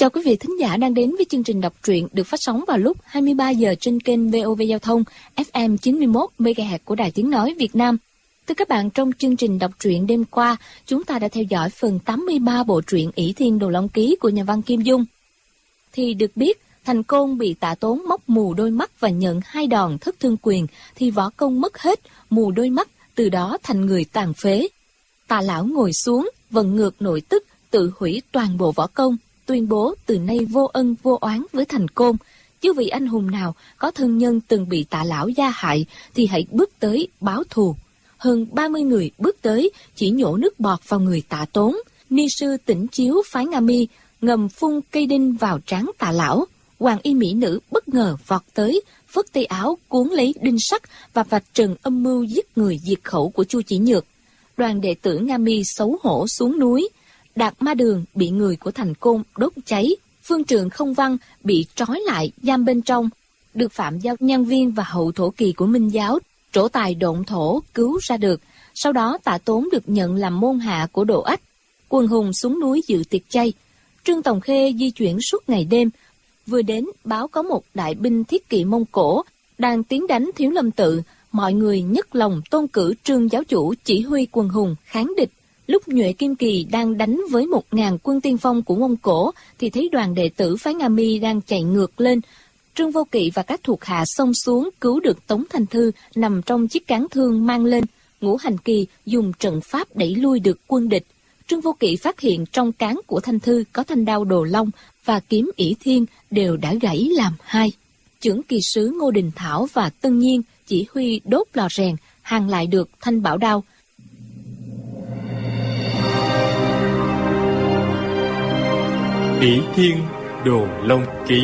Chào quý vị thính giả đang đến với chương trình đọc truyện được phát sóng vào lúc 23 giờ trên kênh VOV Giao thông FM 91 MHz của Đài Tiếng nói Việt Nam. Thưa các bạn, trong chương trình đọc truyện đêm qua, chúng ta đã theo dõi phần 83 bộ truyện Ỷ Thiên Đồ Long Ký của nhà văn Kim Dung. Thì được biết, Thành Côn bị Tạ Tốn móc mù đôi mắt và nhận 2 đòn thất thương quyền, thì võ công mất hết, mù đôi mắt, từ đó thành người tàn phế. Tạ lão ngồi xuống, vận ngược nội tức, tự hủy toàn bộ võ công, tuyên bố từ nay vô ân vô oán với Thành Côn. Chứ vị anh hùng nào có thân nhân từng bị Tạ lão gia hại thì hãy bước tới báo thù. Hơn 30 người bước tới chỉ nhổ nước bọt vào người Tạ Tốn. Ni sư Tỉnh Chiếu phái Nga Mi ngầm phun cây đinh vào trán Tạ lão. Hoàng y mỹ nữ bất ngờ vọt tới, phất tay áo cuốn lấy đinh sắt và vạch trần âm mưu giết người diệt khẩu của Chu Chỉ Nhược. Đoàn đệ tử Nga Mi xấu hổ xuống núi. Đạt Ma Đường bị người của Thành Côn đốt cháy. Phương Trượng Không Văn bị trói lại giam bên trong, được Phạm Giao Nhân Viên và hậu thổ kỳ của Minh giáo trổ tài độn thổ cứu ra được. Sau đó Tạ Tốn được nhận làm môn hạ của Độ Ách. Quần hùng xuống núi dự tiệc chay. Trương Tòng Khê di chuyển suốt ngày đêm, vừa đến báo có một đại binh thiết kỵ Mông Cổ đang tiến đánh Thiếu Lâm Tự. Mọi người nhất lòng tôn cử Trương giáo chủ chỉ huy quần hùng kháng địch. Lúc Nhuệ Kim Kỳ đang đánh với 1000 quân tiên phong của Mông Cổ thì thấy đoàn đệ tử phái Nga Mi đang chạy ngược lên. Trương Vô Kỵ và các thuộc hạ xông xuống cứu được Tống Thanh Thư nằm trong chiếc cán thương mang lên. Ngũ Hành Kỳ dùng trận pháp đẩy lui được quân địch. Trương Vô Kỵ phát hiện trong cán của Thanh Thư có thanh đao Đồ Long và kiếm Ỷ Thiên đều đã gãy làm 2. Chưởng kỳ sứ Ngô Đình Thảo và Tân Nhiên chỉ huy đốt lò rèn hàn lại được thanh bảo đao. Ỷ Thiên Đồ Long Ký.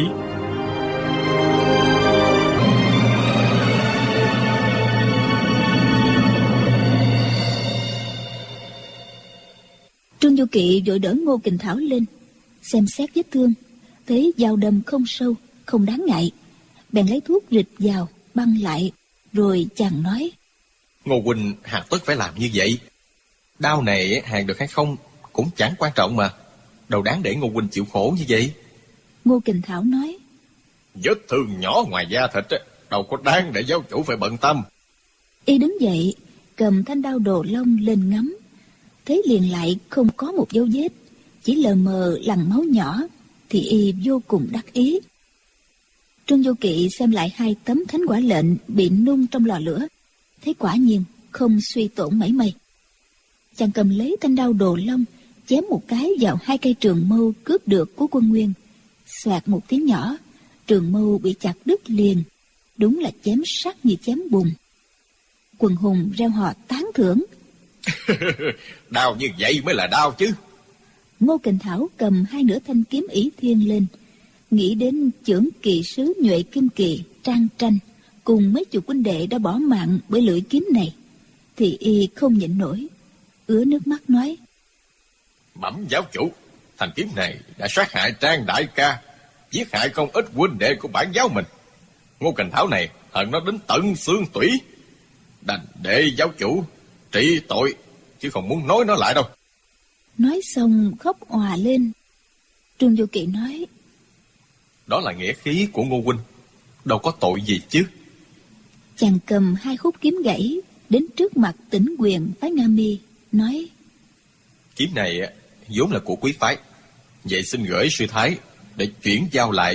Trương Vô Kỵ vội đỡ Ngô Kình Thảo lên, xem xét vết thương, thấy dao đâm không sâu, không đáng ngại, bèn lấy thuốc rịch vào băng lại, rồi chàng nói: Ngô huynh hà tất phải làm như vậy? Đao này hàng được hay không cũng chẳng quan trọng mà, đâu đáng để Ngô huynh chịu khổ như vậy. Ngô Kình Thảo nói: Vết thương nhỏ ngoài da thịt đâu có đáng để giáo chủ phải bận tâm. Y đứng dậy, cầm thanh đao Đồ Long lên ngắm, thấy liền lại không có một dấu vết, chỉ lờ mờ lằn máu nhỏ, thì y vô cùng đắc ý. Trương Vô Kỵ xem lại 2 tấm thánh quả lệnh bị nung trong lò lửa, thấy quả nhiên không suy tổn mảy may. Chàng cầm lấy thanh đao Đồ Long, chém một cái vào 2 cây trường mâu cướp được của Quân Nguyên. Xoạt một tiếng nhỏ, trường mâu bị chặt đứt liền, đúng là chém sắc như chém bùn. Quần hùng reo hò tán thưởng. Đao như vậy mới là đao chứ. Ngô Kình Thảo cầm 2 nửa thanh kiếm Ỷ Thiên lên, nghĩ đến chưởng kỳ sứ Nhuệ Kim Kỳ Trang Tranh cùng mấy chục huynh đệ đã bỏ mạng bởi lưỡi kiếm này, thì y không nhịn nổi, ứa nước mắt nói: Bẩm giáo chủ, thanh kiếm này đã sát hại Trang đại ca, giết hại không ít huynh đệ của bản giáo mình. Ngô Kình Thảo này hận nó đến tận xương tủy, đành để giáo chủ trị tội, chứ không muốn nói nó lại đâu. Nói xong khóc òa lên. Trương Vô Kỵ nói: Đó là nghĩa khí của Ngô huynh, đâu có tội gì chứ. Chàng cầm 2 khúc kiếm gãy đến trước mặt Tỉnh Quyền phái Nga Mi, nói: Kiếm này vốn là của quý phái, vậy xin gửi sư thái để chuyển giao lại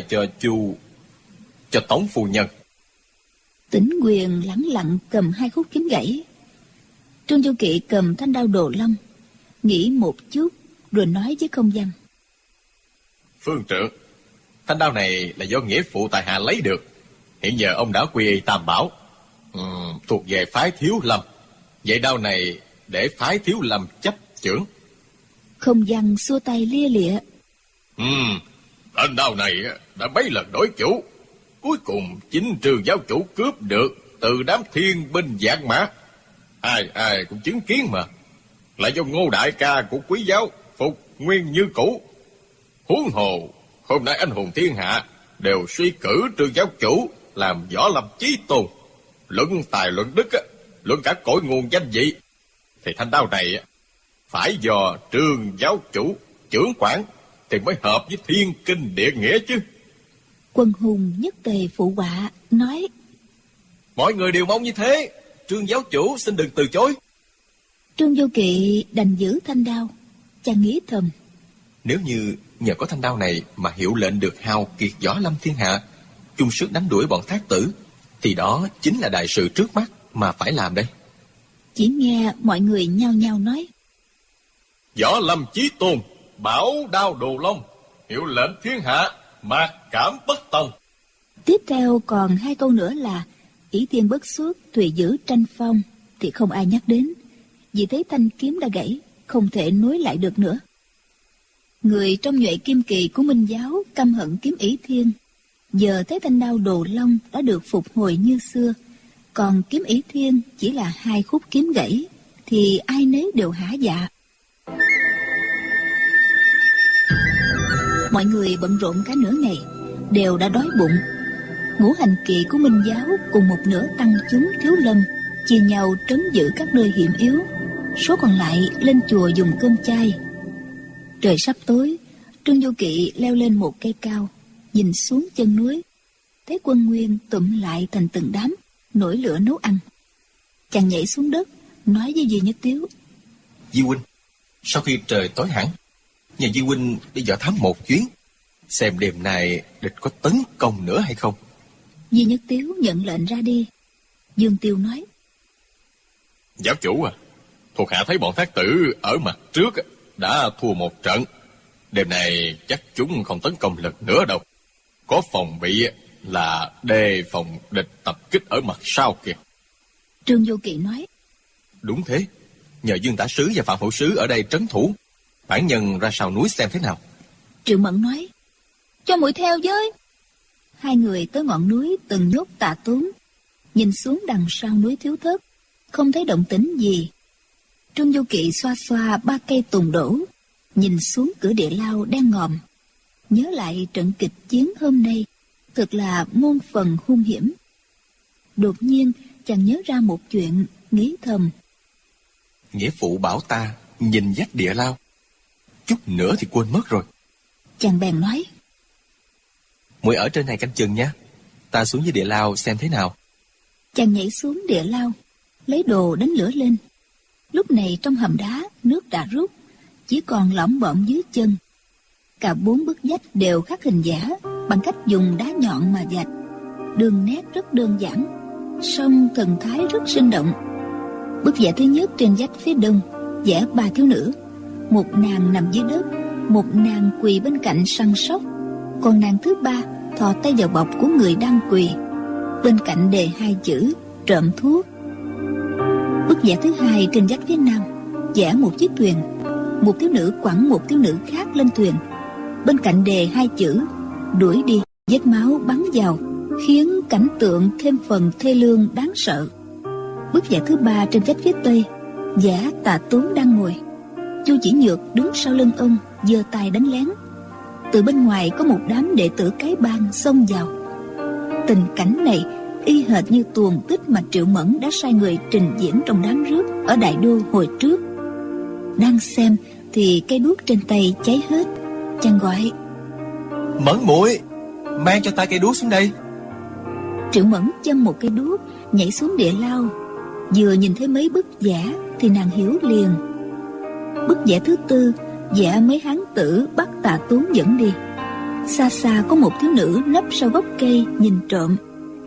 cho Tống phu nhân. Tỉnh Quyền lẳng lặng cầm 2 khúc kiếm gãy. Trương Vô Kỵ cầm thanh đao Đồ Long, nghĩ một chút rồi nói với Không Văn: Phương trượng, thanh đao này là do nghĩa phụ tại hạ lấy được, hiện giờ ông đã quy y Tam Bảo, thuộc về phái Thiếu Lâm, vậy đao này để phái Thiếu Lâm chấp chưởng. Không Văn xua tay lia lịa: Thanh đao này đã mấy lần đổi chủ, cuối cùng chính Trương giáo chủ cướp được từ đám thiên binh vạn mã, ai cũng chứng kiến mà, là do Ngô đại ca của quý giáo phục nguyên như cũ. Huống hồ hôm nay anh hùng thiên hạ đều suy cử Trương giáo chủ làm võ lâm chí tôn, luận tài luận đức, luận cả cội nguồn danh vị, thì thanh đao này phải do Trương giáo chủ trưởng quản, thì mới hợp với thiên kinh địa nghĩa chứ. Quân hùng nhất tề phụ họa, nói: Mọi người đều mong như thế, Trương giáo chủ xin đừng từ chối. Trương Vô Kỵ đành giữ thanh đao. Chàng nghĩ thầm: Nếu như nhờ có thanh đao này mà hiệu lệnh được hào kiệt võ lâm thiên hạ, chung sức đánh đuổi bọn Thác Tử, thì đó chính là đại sự trước mắt mà phải làm đây. Chỉ nghe mọi người nhao nhao nói: Võ lâm chí tôn, bảo đao Đồ Long, hiệu lệnh thiên hạ, mạc cảm bất tòng. Tiếp theo còn 2 câu nữa là Ỷ Thiên bất xuất, Thùy giữ tranh phong, thì không ai nhắc đến, vì thấy thanh kiếm đã gãy, không thể nối lại được nữa. Người trong nhuệ kim kỳ của Minh giáo căm hận kiếm Ỷ Thiên, giờ thấy thanh đao Đồ Long đã được phục hồi như xưa, còn kiếm Ỷ Thiên chỉ là 2 khúc kiếm gãy, thì ai nấy đều hả dạ. Mọi người bận rộn cả nửa ngày, đều đã đói bụng. Ngũ hành kỵ của Minh giáo cùng một nửa tăng chúng Thiếu Lâm chia nhau trấn giữ các nơi hiểm yếu, số còn lại lên chùa dùng cơm chay. Trời sắp tối, Trương Vô Kỵ leo lên một cây cao, nhìn xuống chân núi, thấy quân nguyên tụm lại thành từng đám, nổi lửa nấu ăn. Chàng nhảy xuống đất, nói với Duy Nhất Tiếu: Di huynh, sau khi trời tối hẳn, nhờ Di huynh đi dò thám một chuyến, xem đêm nay địch có tấn công nữa hay không. Duy Nhất Tiếu nhận lệnh ra đi. Dương Tiêu nói: Giáo chủ à, thuộc hạ thấy bọn Thác Tử ở mặt trước đã thua một trận. Đêm nay chắc chúng không tấn công lần nữa đâu. Có phòng bị là đề phòng địch tập kích ở mặt sau kìa. Trương Vô Kỵ nói: Đúng thế, nhờ Dương Tả Sứ và Phạm Hữu Sứ ở đây trấn thủ, bản nhân ra sau núi xem thế nào. Triệu Mẫn nói: Cho muội theo với. 2 người tới ngọn núi từng nhốt Tạ Tốn, nhìn xuống đằng sau núi Thiếu Thất, không thấy động tĩnh gì. Trương Vô Kỵ xoa xoa 3 cây tùng đổ, nhìn xuống cửa địa lao đang ngòm, nhớ lại trận kịch chiến hôm nay, thực là muôn phần hung hiểm. Đột nhiên chàng nhớ ra một chuyện, nghĩ thầm: Nghĩa phụ bảo ta nhìn vách địa lao, chút nữa thì quên mất rồi. Chàng bèn nói: Muội ở trên này canh chừng nhé, ta xuống dưới địa lao xem thế nào. Chàng nhảy xuống địa lao, lấy đồ đánh lửa lên. Lúc này trong hầm đá nước đã rút, chỉ còn lõm bõm dưới chân. Cả 4 bức vách đều khắc hình vẽ bằng cách dùng đá nhọn mà vạch. Đường nét rất đơn giản, song thần thái rất sinh động. Bức vẽ thứ nhất trên vách phía đông vẽ 3 thiếu nữ, một nàng nằm dưới đất, một nàng quỳ bên cạnh săn sóc, còn nàng thứ 3 thò tay vào bọc của người đang quỳ, bên cạnh đề 2 chữ trộm thuốc. Bức vẽ thứ 2 trên vách phía nam vẽ một chiếc thuyền, một thiếu nữ quẳng một thiếu nữ khác lên thuyền, bên cạnh đề 2 chữ đuổi đi. Vết máu bắn vào khiến cảnh tượng thêm phần thê lương đáng sợ. Bức vẽ thứ 3 trên vách phía tây vẽ Tạ Tốn đang ngồi, Chu Chỉ Nhược đứng sau lưng ông giơ tay đánh lén. Từ bên ngoài có một đám đệ tử cái bang xông vào. Tình cảnh này y hệt như tuồng tích mà Triệu Mẫn đã sai người trình diễn trong đám rước ở Đại Đô hồi trước. Đang xem thì cây đuốc trên tay cháy hết. Chàng gọi: Mẫn muội, mang cho ta cây đuốc xuống đây. Triệu Mẫn châm một cây đuốc, nhảy xuống địa lao. Vừa nhìn thấy mấy bức vẽ thì nàng hiểu liền. Bức vẽ thứ 4 vẽ mấy hán tử bắt Tạ Tốn dẫn đi. Xa xa có một thiếu nữ nấp sau gốc cây nhìn trộm.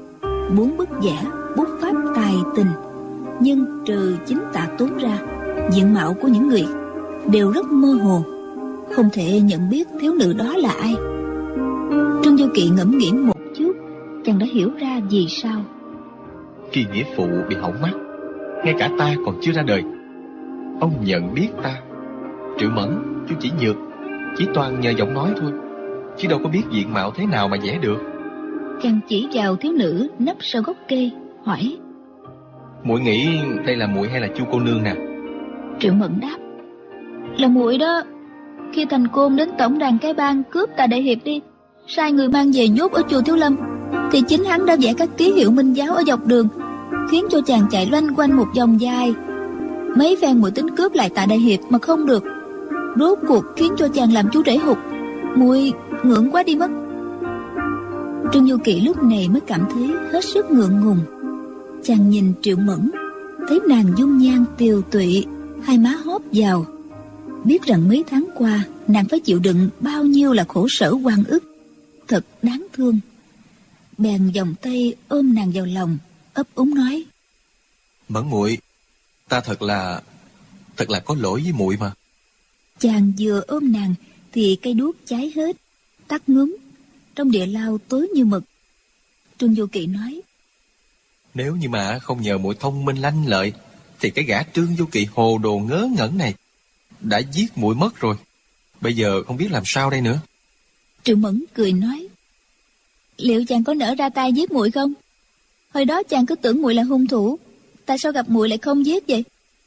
4 bức vẽ bút pháp tài tình, nhưng trừ chính Tạ Tốn ra, diện mạo của những người đều rất mơ hồ, không thể nhận biết thiếu nữ đó là ai. Trương Vô Kỵ ngẫm nghĩ một chút, chàng đã hiểu ra vì sao. Khi nghĩa phụ bị hỏng mắt, ngay cả ta còn chưa ra đời, ông nhận biết ta. Triệu Mẫn, Chu Chỉ Nhược chỉ toàn nhờ giọng nói thôi, chứ đâu có biết diện mạo thế nào mà vẽ được. Chàng chỉ vào thiếu nữ nấp sau gốc cây, hỏi: Muội nghĩ đây là muội hay là Chu cô nương nè? Triệu Mẫn đáp: Là muội đó. Khi Thành Côn đến tổng đàn cái bang cướp Tạ Đại Hiệp đi, sai người mang về nhốt ở chùa Thiếu Lâm, thì chính hắn đã vẽ các ký hiệu Minh giáo ở dọc đường, khiến cho chàng chạy loanh quanh một vòng dài. Mấy phen muội tính cướp lại Tạ Đại Hiệp mà không được, rốt cuộc khiến cho chàng làm chú rể hụt, Muội ngượng quá đi mất. Trương Du Kỵ lúc này mới cảm thấy hết sức ngượng ngùng. Chàng nhìn Triệu Mẫn, thấy nàng dung nhan tiều tụy, hai má hóp vào, biết rằng mấy tháng qua nàng phải chịu đựng bao nhiêu là khổ sở oan ức, thật đáng thương. Bèn vòng tay ôm nàng vào lòng, ấp úng nói: Mẫn muội, ta thật là có lỗi với muội mà. Chàng vừa ôm nàng thì cây đuốc cháy hết, tắt ngúm, trong địa lao tối như mực. Trương Du Kỵ nói: Nếu như mà không nhờ muội thông minh lanh lợi, thì cái gã Trương Du Kỵ hồ đồ ngớ ngẩn này đã giết muội mất rồi. Bây giờ không biết làm sao đây nữa. Triệu Mẫn cười nói: Liệu chàng có nỡ ra tay giết muội không? Hồi đó chàng cứ tưởng muội là hung thủ, tại sao gặp muội lại không giết vậy?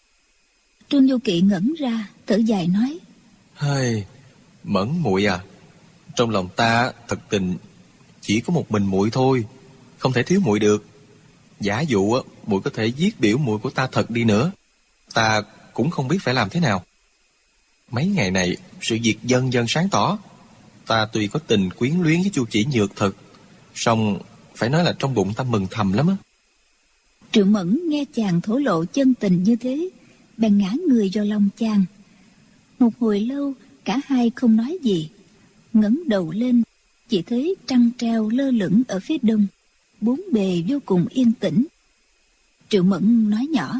Trương Du Kỵ ngẩn ra, thở dài nói: Hơi, Mẫn muội à, trong lòng ta thật tình chỉ có một mình muội thôi, không thể thiếu muội được. Giả dụ muội có thể giết biểu muội của ta thật đi nữa, ta cũng không biết phải làm thế nào. Mấy ngày này sự việc dần dần sáng tỏ. Ta tuy có tình quyến luyến với Chu Chỉ Nhược thật, song phải nói là trong bụng ta mừng thầm lắm á. Triệu Mẫn nghe chàng thổ lộ chân tình như thế, bèn ngã người vào lòng chàng. Một hồi lâu cả hai không nói gì, ngẩng đầu lên chỉ thấy trăng treo lơ lửng ở phía đông, bốn bề vô cùng yên tĩnh. Triệu Mẫn nói nhỏ: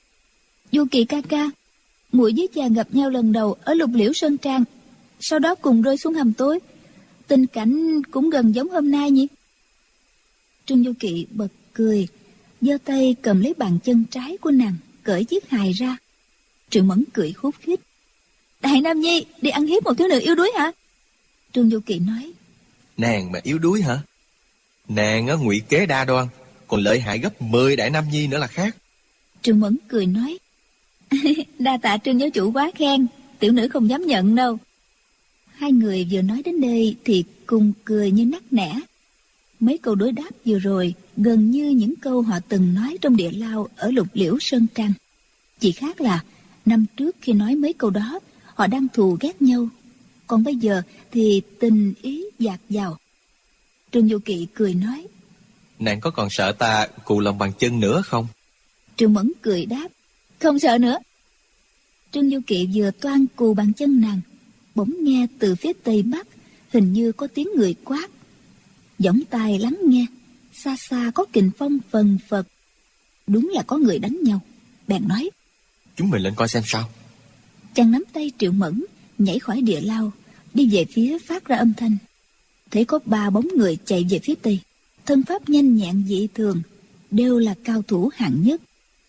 Du Kỵ ca ca, muội với chàng gặp nhau lần đầu ở Lục Liễu Sơn Trang, sau đó cùng rơi xuống hầm tối. Tình cảnh cũng gần giống hôm nay nhỉ? Trương Du Kỵ bật cười, giơ tay cầm lấy bàn chân trái của nàng, cởi chiếc hài ra. Triệu Mẫn cười khúc khích: Đại Nam Nhi đi ăn hiếp một thiếu nữ yếu đuối hả? Trương Du Kỵ nói: Nàng mà yếu đuối hả? Nàng á ngụy kế đa đoan, còn lợi hại gấp 10 Đại Nam Nhi nữa là khác. Trương Mẫn cười nói: Đa tạ Trương giáo chủ quá khen, tiểu nữ không dám nhận đâu. Hai người vừa nói đến đây thì cùng cười như nắc nẻ. Mấy câu đối đáp vừa rồi gần như những câu họ từng nói trong địa lao ở Lục Liễu Sơn Trang. Chỉ khác là năm trước khi nói mấy câu đó họ đang thù ghét nhau, còn bây giờ thì tình ý dạt dào. Trương Du Kỵ cười nói: Nàng có còn sợ ta cù lòng bàn chân nữa không? Trương Mẫn cười đáp: Không sợ nữa. Trương Du Kỵ vừa toan cù bàn chân nàng, bỗng nghe từ phía tây bắc hình như có tiếng người quát. Giọng tai lắng nghe, xa xa có kình phong phần phật. Đúng là có người đánh nhau. Bèn nói: Chúng mình lên coi xem sao. Chàng nắm tay Triệu Mẫn, nhảy khỏi địa lao, đi về phía phát ra âm thanh. Thấy có 3 bóng người chạy về phía tây, thân pháp nhanh nhẹn dị thường, đều là cao thủ hạng nhất.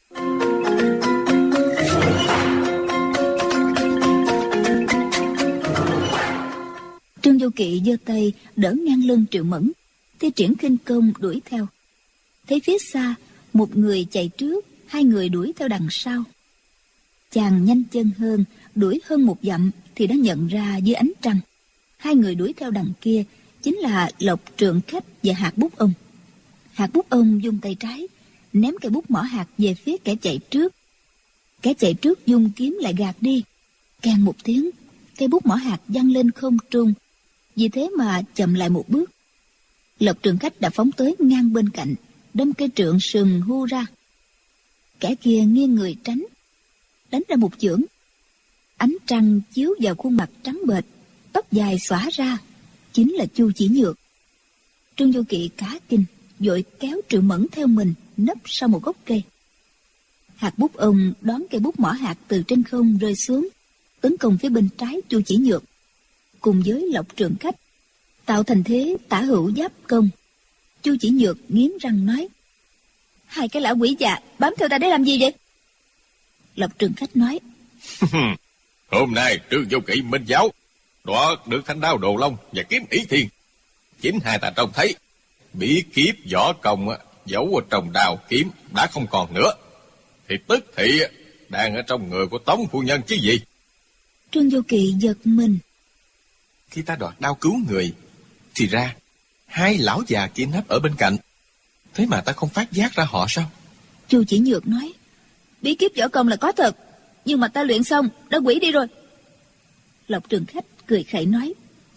Trương Du Kỵ giơ tay đỡ ngang lưng Triệu Mẫn, thi triển khinh công đuổi theo. Thấy phía xa một người chạy trước, 2 người đuổi theo đằng sau. Chàng nhanh chân hơn, đuổi hơn 1 dặm thì đã nhận ra dưới ánh trăng 2 người đuổi theo đằng kia chính là Lộc Trượng Khách và Hạt Bút Ông. Hạt Bút Ông dùng tay trái ném cây bút mỏ hạt về phía kẻ chạy trước. Kẻ chạy trước dùng kiếm lại gạt đi. Keng một tiếng, cây bút mỏ hạt văng lên không trung, vì thế mà chậm lại một bước. Lộc Trượng Khách đã phóng tới ngang bên cạnh, đâm cây trượng sừng hu ra. Kẻ kia nghiêng người tránh, đánh ra một chưởng. Ánh trăng chiếu vào khuôn mặt trắng bệch, tóc dài xõa ra, chính là Chu Chỉ Nhược. Trương Du Kỵ cả kinh, vội kéo Triệu Mẫn theo mình nấp sau một gốc cây. Hạt Bút Ông đón cây bút mỏ hạt từ trên không rơi xuống, tấn công phía bên trái Chu Chỉ Nhược, cùng với Lộc Trượng Khách, tạo thành thế tả hữu giáp công. Chu Chỉ Nhược nghiến răng nói: Hai cái lão quỷ già bám theo ta để làm gì vậy? Lộc Trượng Khách nói: Hôm nay Trương Du Kỵ minh giáo đoạt được thanh đao Đồ Long và kiếm Ý Thiên. Chính hai ta trông thấy bí kíp võ công giấu ở trong đao kiếm đã không còn nữa, thì tức thị đang ở trong người của Tống phu nhân chứ gì. Trương Du Kỵ giật mình. Khi ta đoạt đao cứu người, thì ra 2 lão già kia nấp ở bên cạnh, thế mà ta không phát giác ra họ sao? Chu Chỉ Nhược nói: Bí kíp võ công là có thật, nhưng mà ta luyện xong đã quỷ đi rồi. Lộc Trượng Khách cười khẩy nói: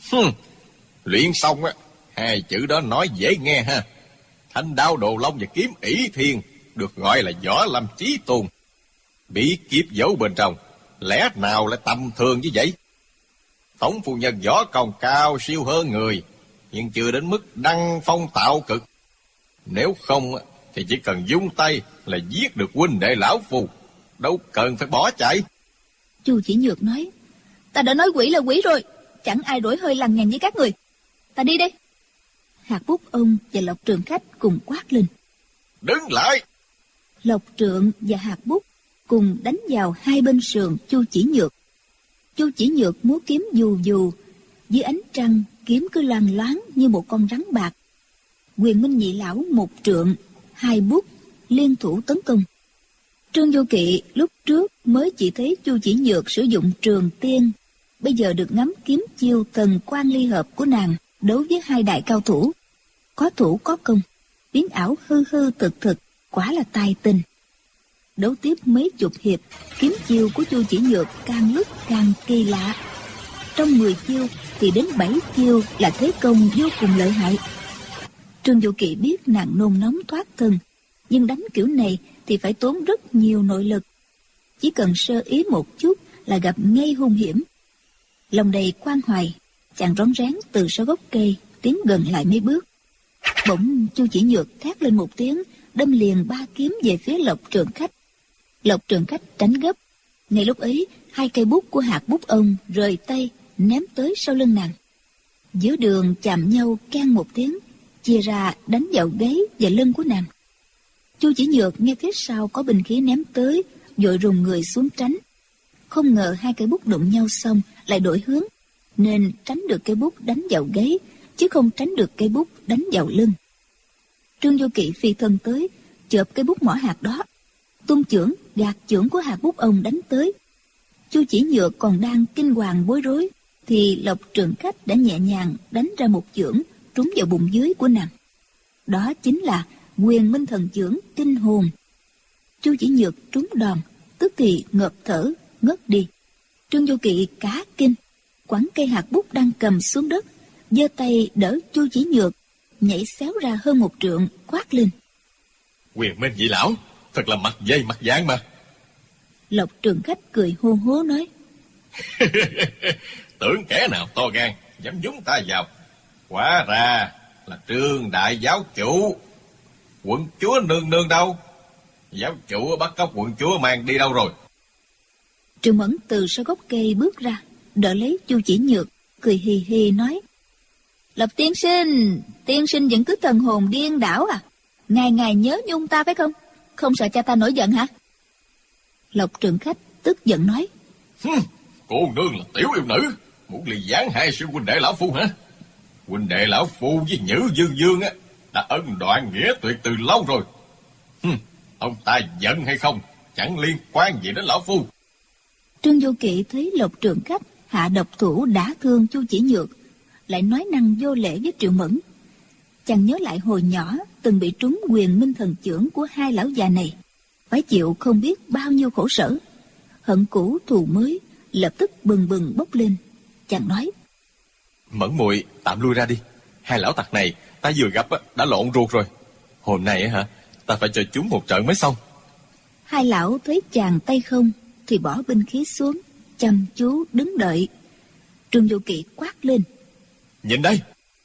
Luyện xong á, hai chữ đó nói dễ nghe ha. Thanh đao đồ long và kiếm ỷ thiên được gọi là võ lâm chí tôn. Bí kíp giấu bên trong, lẽ nào lại tầm thường như vậy? Tống phu nhân võ công cao siêu hơn người, nhưng chưa đến mức đăng phong tạo cực. Nếu không thì chỉ cần dung tay là giết được huynh đệ lão phu, đâu cần phải bỏ chạy. Chu Chỉ Nhược nói: Ta đã nói quỷ là quỷ rồi, chẳng ai đổi hơi lằng nhằng với các người. Ta đi đây. Hạt Bút Ông và Lộc Trường Khách cùng quát lên: Đứng lại! Lộc Trượng và Hạt Bút cùng đánh vào hai bên sườn Chu Chỉ Nhược. Chu Chỉ Nhược múa kiếm dù dù, dưới ánh trăng kiếm cứ loang loáng như một con rắn bạc. Quyền Minh nhị lão một trượng, hai bút liên thủ tấn công. Trương Vô Kỵ lúc trước mới chỉ thấy Chu Chỉ Nhược sử dụng trường tiên, bây giờ được ngắm kiếm chiêu Thần Quan Ly Hợp của nàng đấu với hai đại cao thủ, có thủ có công, biến ảo hư hư thực thực, quả là tài tình. Đấu tiếp mấy chục hiệp, kiếm chiêu của Chu Chỉ Nhược càng lúc càng kỳ lạ. Trong 10 chiêu thì đến 7 chiêu là thế công vô cùng lợi hại. Trương Vô Kỵ biết nàng nôn nóng thoát thân, nhưng đánh kiểu này thì phải tốn rất nhiều nội lực. Chỉ cần sơ ý một chút là gặp ngay hung hiểm. Lòng đầy quan hoài, chàng rón rén từ sau gốc cây tiến gần lại mấy bước. Bỗng Chu Chỉ Nhược thét lên một tiếng, đâm liền 3 kiếm về phía Lộc Trường Khách. Lộc Trường Khách tránh gấp. Ngay lúc ấy, 2 cây bút của Hạt Bút Ông rời tay ném tới sau lưng nàng. Giữa đường chạm nhau keng một tiếng, chia ra đánh vào gáy và lưng của nàng. Chu Chỉ Nhược nghe phía sau có binh khí ném tới, vội rùng người xuống tránh. Không ngờ 2 cây bút đụng nhau xong lại đổi hướng, nên tránh được cây bút đánh vào gáy, chứ không tránh được cây bút đánh vào lưng. Trương Vô Kỵ phi thân tới, chộp cây bút mỏ hạt đó, tung chưởng gạt chưởng của Hạt Bút Ông đánh tới. Chu Chỉ Nhược còn đang kinh hoàng bối rối, thì Lộc Trường Khách đã nhẹ nhàng đánh ra một chưởng trúng vào bụng dưới của nàng. Đó chính là Quyền Minh Thần chưởng kinh hồn. Chu Chỉ Nhược trúng đòn, tức thì ngợp thở ngất đi. Trương Vô Kỵ cả kinh, quẳng cây hạt bút đang cầm xuống đất, giơ tay đỡ Chu Chỉ Nhược, nhảy xéo ra hơn 1 trượng, quát lên: Quyền Minh nhị lão, thật là mặt dây mặt dạn mà. Lộc Trường Khách cười hô hố nói: Tưởng kẻ nào to gan dám nhúng ta vào, hóa ra là Trương đại giáo chủ. Quận chúa nương nương đâu? Giáo chủ bắt cóc quận chúa mang đi đâu rồi? Trương Mẫn từ sau gốc cây bước ra, đỡ lấy Chu Chỉ Nhược, cười hì hì nói: Lộc tiên sinh vẫn cứ thần hồn điên đảo à? Ngày ngày nhớ nhung ta phải không? Không sợ cha ta nổi giận hả? Lộc Trường Khách tức giận nói: Cô nương là tiểu yêu nữ, muốn ly gián hai sư huynh đệ lão phu hả? Huynh đệ lão phu với Nhữ Dương Dương á đã ân đoạn nghĩa tuyệt từ lâu rồi. Ông ta giận hay không chẳng liên quan gì đến lão phu. Trương Vô Kỵ thấy Lộc Trường Khách hạ độc thủ đã thương Chu Chỉ Nhược, lại nói năng vô lễ với Triệu Mẫn. Chàng nhớ lại hồi nhỏ từng bị trúng Quyền Minh Thần chưởng của hai lão già này, phải chịu không biết bao nhiêu khổ sở. Hận cũ thù mới lập tức bừng bừng bốc lên. Chàng nói: Mẫn muội tạm lui ra đi. Hai lão tặc này ta vừa gặp đã lộn ruột rồi. Hôm nay hả, ta phải cho chúng một trận mới xong. Hai lão thấy chàng tay không thì bỏ binh khí xuống, chăm chú đứng đợi. Trương Vô Kỵ quát lên: Nhìn đây!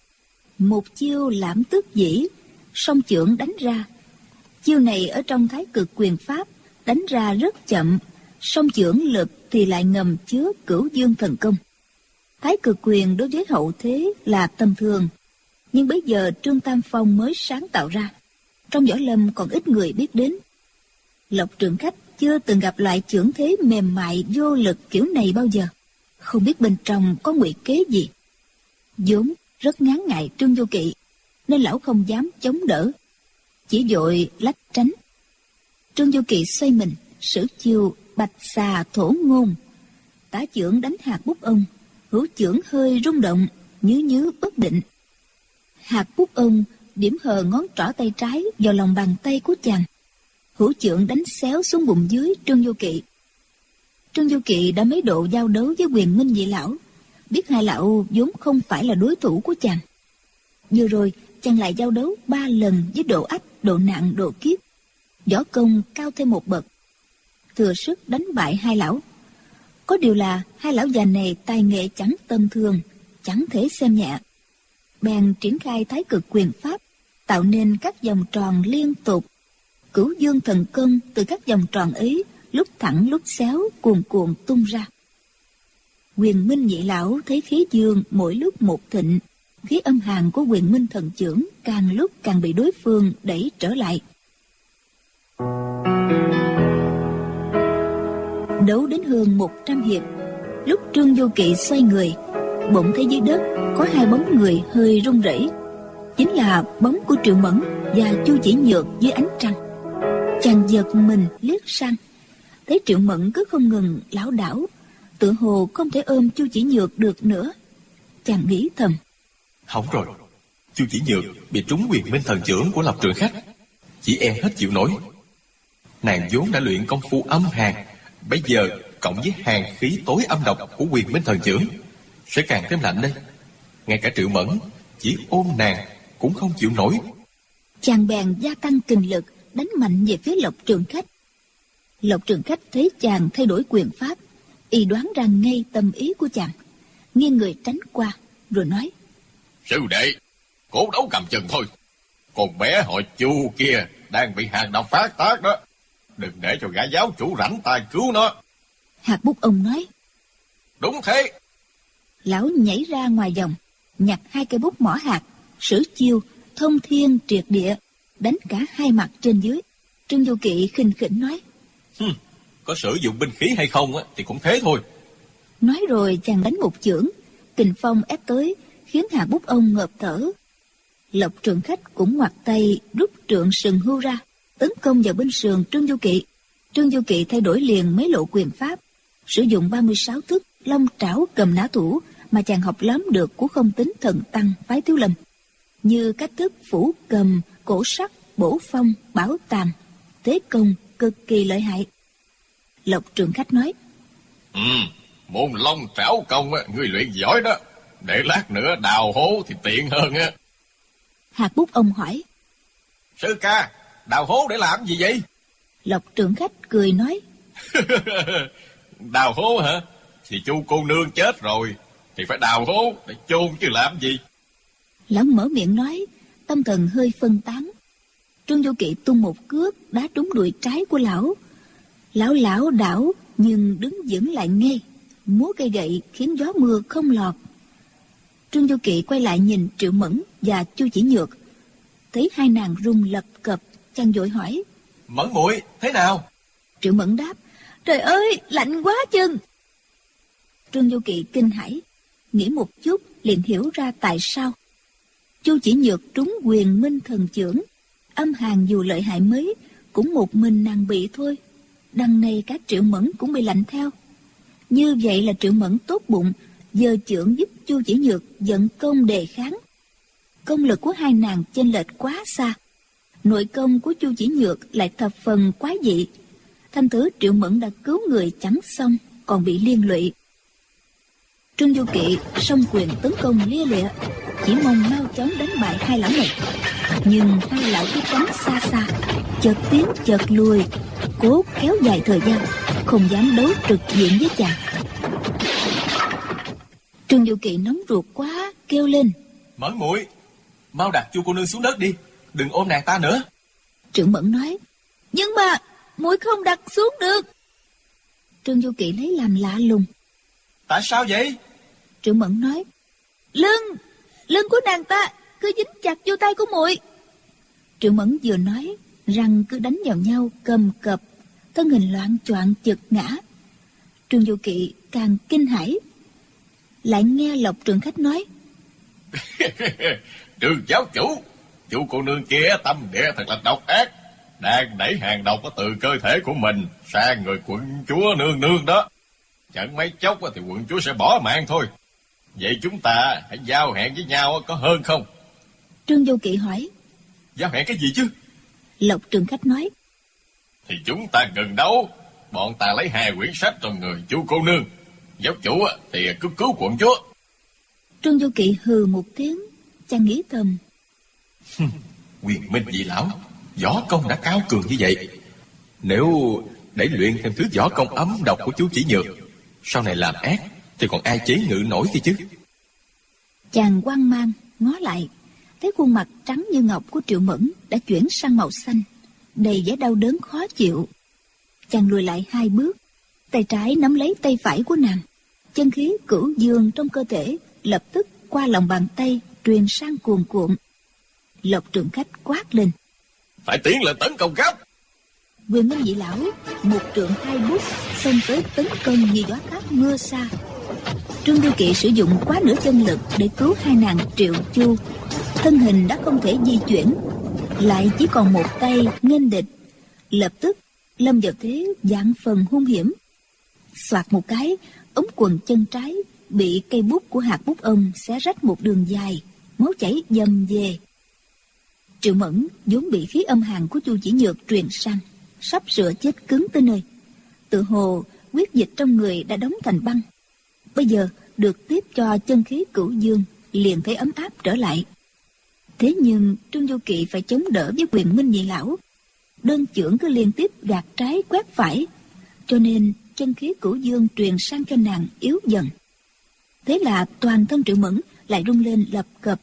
Một chiêu lãm tước dĩ, song chưởng đánh ra. Chiêu này ở trong Thái Cực Quyền Pháp đánh ra rất chậm, song chưởng lực thì lại ngầm chứa Cửu Dương thần công. Thái Cực Quyền đối với hậu thế là tầm thường, nhưng bây giờ Trương Tam Phong mới sáng tạo ra, trong võ lâm còn ít người biết đến. Lộc Trường Khách chưa từng gặp loại chưởng thế mềm mại vô lực kiểu này bao giờ, không biết bên trong có ngụy kế gì. Vốn rất ngán ngại Trương Vô Kỵ, nên lão không dám chống đỡ, chỉ vội lách tránh. Trương Vô Kỵ xoay mình sử chiêu Bạch Xà Thổ Ngôn, tả chưởng đánh Hạt Bút Ông, hữu chưởng hơi rung động, nhứ bất định. Hạt Bút Ông điểm hờ ngón trỏ tay trái vào lòng bàn tay của chàng, hữu chưởng đánh xéo xuống bụng dưới Trương Vô Kỵ. Trương Vô Kỵ đã mấy độ giao đấu với Quyền Minh nhị lão, biết hai lão vốn không phải là đối thủ của chàng. Vừa rồi chàng lại giao đấu 3 lần với Độ Ách, Độ Nặng, Độ Kiết, võ công cao thêm một bậc, thừa sức đánh bại hai lão. Có điều là hai lão già này tài nghệ chẳng tầm thường, chẳng thể xem nhẹ. Bèn triển khai Thái Cực Quyền pháp, tạo nên các vòng tròn liên tục. Cửu Dương Thần Công từ các vòng tròn ấy lúc thẳng lúc xéo cuồn cuộn tung ra. Quyền Minh nhị lão thấy khí dương mỗi lúc một thịnh, khí âm hàn của Quyền Minh thần chưởng càng lúc càng bị đối phương đẩy trở lại. Đấu đến hơn 100 hiệp, lúc Trương Vô Kỵ xoay người, bỗng thấy dưới đất có 2 bóng người hơi rung rẩy, chính là bóng của Triệu Mẫn và Chu Chỉ Nhược dưới ánh trăng. Chàng giật mình liếc sang, thấy Triệu Mẫn cứ không ngừng lảo đảo, tựa hồ không thể ôm Chu Chỉ Nhược được nữa. Chàng nghĩ thầm: Hỏng rồi, Chu Chỉ Nhược bị trúng Quyền Minh thần chưởng của Lộc Trường Khách, chỉ e hết chịu nổi. Nàng vốn đã luyện công phu âm hàn, bây giờ cộng với hàn khí tối âm độc của Quyền Minh thần chưởng sẽ càng thêm lạnh đây. Ngay cả Triệu Mẫn chỉ ôm nàng cũng không chịu nổi. Chàng bèn gia tăng kình lực, đánh mạnh về phía Lộc Trường Khách. Lộc Trường Khách thấy chàng thay đổi quyền pháp, y đoán ra ngay tâm ý của chàng, nghiêng người tránh qua, rồi nói: Sư đệ, cố đấu cầm chừng thôi. Con bé họ Chu kia đang bị hàng độc phát tác đó, đừng để cho gã giáo chủ rảnh tay cứu nó. Hạt Bút Ông nói: Đúng thế. Lão nhảy ra ngoài vòng, nhặt 2 cây bút mỏ hạt, sử chiêu thông thiên triệt địa, đánh cả 2 mặt trên dưới. Trương Vô Kỵ khinh khỉnh nói: Có sử dụng binh khí hay không thì cũng thế thôi. Nói rồi chàng đánh một chưởng, kình phong ép tới, khiến Hạt Bút Ông ngợp thở. Lộc Trường Khách cũng ngoặt tay rút trượng sừng hưu ra, tấn công vào bên sườn Trương Vô Kỵ. Trương Vô Kỵ thay đổi liền mấy lộ quyền pháp, sử dụng 36 thức long trảo cầm nã thủ mà chàng học lắm được của Không Tính Thần Tăng phái Thiếu Lâm, như cách thức phủ cầm, cổ sắt, bổ phong, bảo tàm, thế công cực kỳ lợi hại. Lộc Trường Khách nói: Môn long trảo công ngươi luyện giỏi đó, để lát nữa đào hố thì tiện hơn á. Hạt Bút Ông hỏi: Sư ca, đào hố để làm gì vậy? Lộc Trường Khách cười nói: Đào hố hả? Thì Chu cô nương chết rồi thì phải đào hố để chôn chứ làm gì. Lão mở miệng nói, tâm thần hơi phân tán. Trương Vô Kỵ tung một cước đá trúng đùi trái của lão. Lão lảo đảo nhưng đứng vững lại ngay, múa cây gậy khiến gió mưa không lọt. Trương Vô Kỵ quay lại nhìn Triệu Mẫn và Chu Chỉ Nhược, thấy hai nàng run lập cập, chàng vội hỏi: Mẫn muội thế nào? Triệu Mẫn đáp: Trời ơi, lạnh quá chừng. Trương Vô Kỵ kinh hãi, nghĩ một chút liền hiểu ra tại sao. Chu Chỉ Nhược trúng Quyền Minh thần chưởng, âm hàn dù lợi hại mấy cũng một mình nàng bị thôi. Đằng này các Triệu Mẫn cũng bị lạnh theo. Như vậy là Triệu Mẫn tốt bụng giơ chưởng giúp Chu Chỉ Nhược vận công đề kháng. Công lực của hai nàng chênh lệch quá xa, nội công của Chu Chỉ Nhược lại thập phần quái dị. Thành thử Triệu Mẫn đã cứu người chẳng xong còn bị liên lụy. Trương Vô Kỵ song quyền tấn công lia lịa, chỉ mong mau chóng đánh bại hai lão này. Nhưng hai lão cứ tránh xa xa, chợt tiến chợt lùi, cố kéo dài thời gian, không dám đấu trực diện với chàng. Trương Vô Kỵ nóng ruột quá, kêu lên: Mẫn muội, mau đặt Chu cô nương xuống đất đi, đừng ôm nàng ta nữa. Triệu Mẫn nói: Nhưng mà muội không đặt xuống được. Trương Vô Kỵ lấy làm lạ lùng: Tại sao vậy? Triệu Mẫn nói: Lưng của nàng ta cứ dính chặt vô tay của muội. Triệu Mẫn vừa nói, răng cứ đánh vào nhau cầm cập, thân hình loạng choạng chực ngã. Trương Vô Kỵ càng kinh hãi, lại nghe Lộc Trường Khách nói: Trương giáo chủ, Chu cô nương kia tâm địa thật là độc ác, đang đẩy hàng độc từ cơ thể của mình sang người quận chúa nương nương đó. Chẳng mấy chốc thì quận chúa sẽ bỏ mạng thôi. Vậy chúng ta hãy giao hẹn với nhau có hơn không? Trương Vô Kỵ hỏi: Giao hẹn cái gì chứ? Lộc Trường Khách nói: Thì chúng ta ngừng đấu, bọn ta lấy 2 quyển sách trong người Chu cô nương, giáo chủ thì cứ cứu quận chúa. Trương Du Kỵ hừ một tiếng, chàng nghĩ thầm. Quyền Minh Dị Lão, võ công đã cao cường như vậy, nếu để luyện thêm thứ võ công ấm độc của chú Chỉ Nhược, sau này làm ác thì còn ai chế ngự nổi kia chứ. Chàng hoang mang ngó lại, thấy khuôn mặt trắng như ngọc của Triệu Mẫn đã chuyển sang màu xanh, đầy vẻ đau đớn khó chịu. Chàng lùi lại 2 bước, tay trái nắm lấy tay phải của nàng. Chân khí cửu dương trong cơ thể lập tức qua lòng bàn tay truyền sang cuồn cuộn. Lộc Trường Khách quát lên: phải tiến lên tấn công gấp. Quyền Minh Dị Lão một trượng 2 bút xông tới tấn công như gió táp mưa xa. Trương Du Kỵ sử dụng quá nửa chân lực để cứu hai nàng Triệu Chu, thân hình đã không thể di chuyển, lại chỉ còn một tay nghênh địch, lập tức lâm vào thế vạn phần hung hiểm. Xoạt một cái, ống quần chân trái bị cây bút của hạt bút ông xé rách một đường dài, máu chảy dầm về. Triệu Mẫn vốn bị khí âm hàn của Chu Chỉ Nhược truyền sang, sắp sửa chết cứng tới nơi. Tự hồ huyết dịch trong người đã đóng thành băng, bây giờ được tiếp cho chân khí cửu dương, liền thấy ấm áp trở lại. Thế nhưng Trương Du Kỵ phải chống đỡ với Quyền Minh Dị Lão, đơn chưởng cứ liên tiếp gạt trái quét phải, cho nên chân khí cửu dương truyền sang cho nàng yếu dần. Thế là toàn thân Triệu Mẫn lại rung lên lập cập.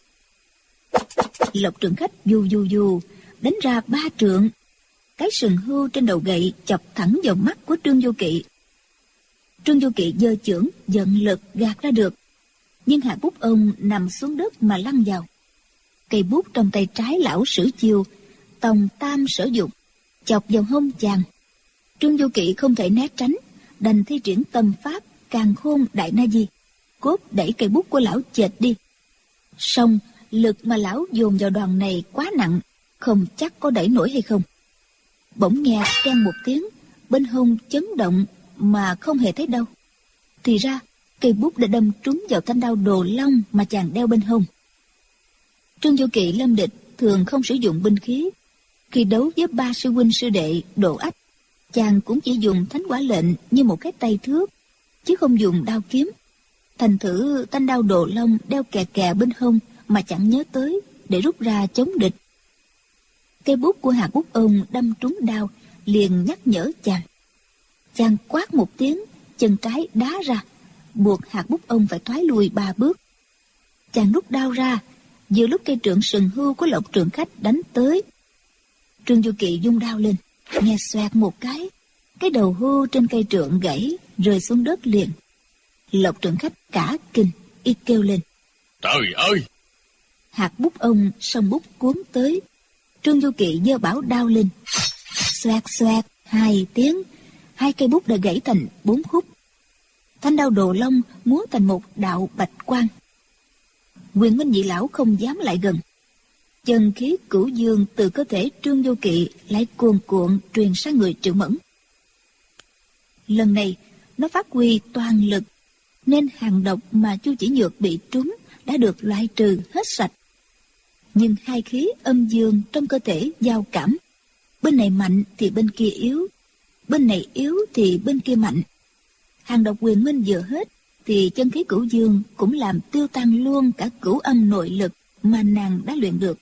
Lộc Trường Khách dù đánh ra 3 trượng, cái sừng hươu trên đầu gậy chọc thẳng vào mắt của Trương Du Kỵ. Trương Du Kỵ giơ chưởng giận lực gạt ra được, nhưng hạt bút ông nằm xuống đất mà lăn vào. Cây bút trong tay trái lão sử chiêu tòng tam sở dục, chọc vào hông chàng. Trương Du Kỵ không thể né tránh, đành thi triển tâm pháp Càn Khôn Đại Na Di, cốt đẩy cây bút của lão chệch đi. Song lực mà lão dồn vào đòn này quá nặng, không chắc có đẩy nổi hay không. Bỗng nghe keng một tiếng, bên hông chấn động mà không hề thấy đau. Thì ra cây bút đã đâm trúng vào thanh đao đồ long mà chàng đeo bên hông. Trương Du Kỵ lâm địch thường không sử dụng binh khí. Khi đấu với 3 sư huynh sư đệ Độ Ách, chàng cũng chỉ dùng thánh quả lệnh như một cái tay thước, chứ không dùng đao kiếm. Thành thử thanh đao đồ long đeo kè kè bên hông mà chẳng nhớ tới để rút ra chống địch. Cây bút của hạt bút ông đâm trúng đao, liền nhắc nhở chàng. Chàng quát một tiếng, chân trái đá ra, buộc hạt bút ông phải thoái lùi 3 bước. Chàng rút đao ra, vừa lúc cây trượng sừng hươu của Lộc Trường Khách đánh tới. Trương Du Kỵ vung đao lên, nghe xoẹt một cái đầu hươu trên cây trượng gãy rơi xuống đất liền. Lộc Trường Khách cả kinh, y kêu lên: trời ơi! Hạt bút ông song bút cuốn tới. Trương Du Kỵ giơ bảo đao lên, xoẹt xoẹt 2 tiếng, 2 cây bút đã gãy thành 4 khúc. Thanh đao đồ long múa thành một đạo bạch quang. Quyền Minh Dị Lão không dám lại gần. Chân khí cửu dương từ cơ thể Trương Du Kỵ lại cuồn cuộn truyền sang người Triệu Mẫn. Lần này nó phát huy toàn lực, nên hàng độc mà Chu Chỉ Nhược bị trúng đã được loại trừ hết sạch. Nhưng 2 khí âm dương trong cơ thể giao cảm, bên này mạnh thì bên kia yếu, bên này yếu thì bên kia mạnh. Hàng độc Quyền Minh vừa hết thì chân khí cửu dương cũng làm tiêu tan luôn cả cửu âm nội lực mà nàng đã luyện được.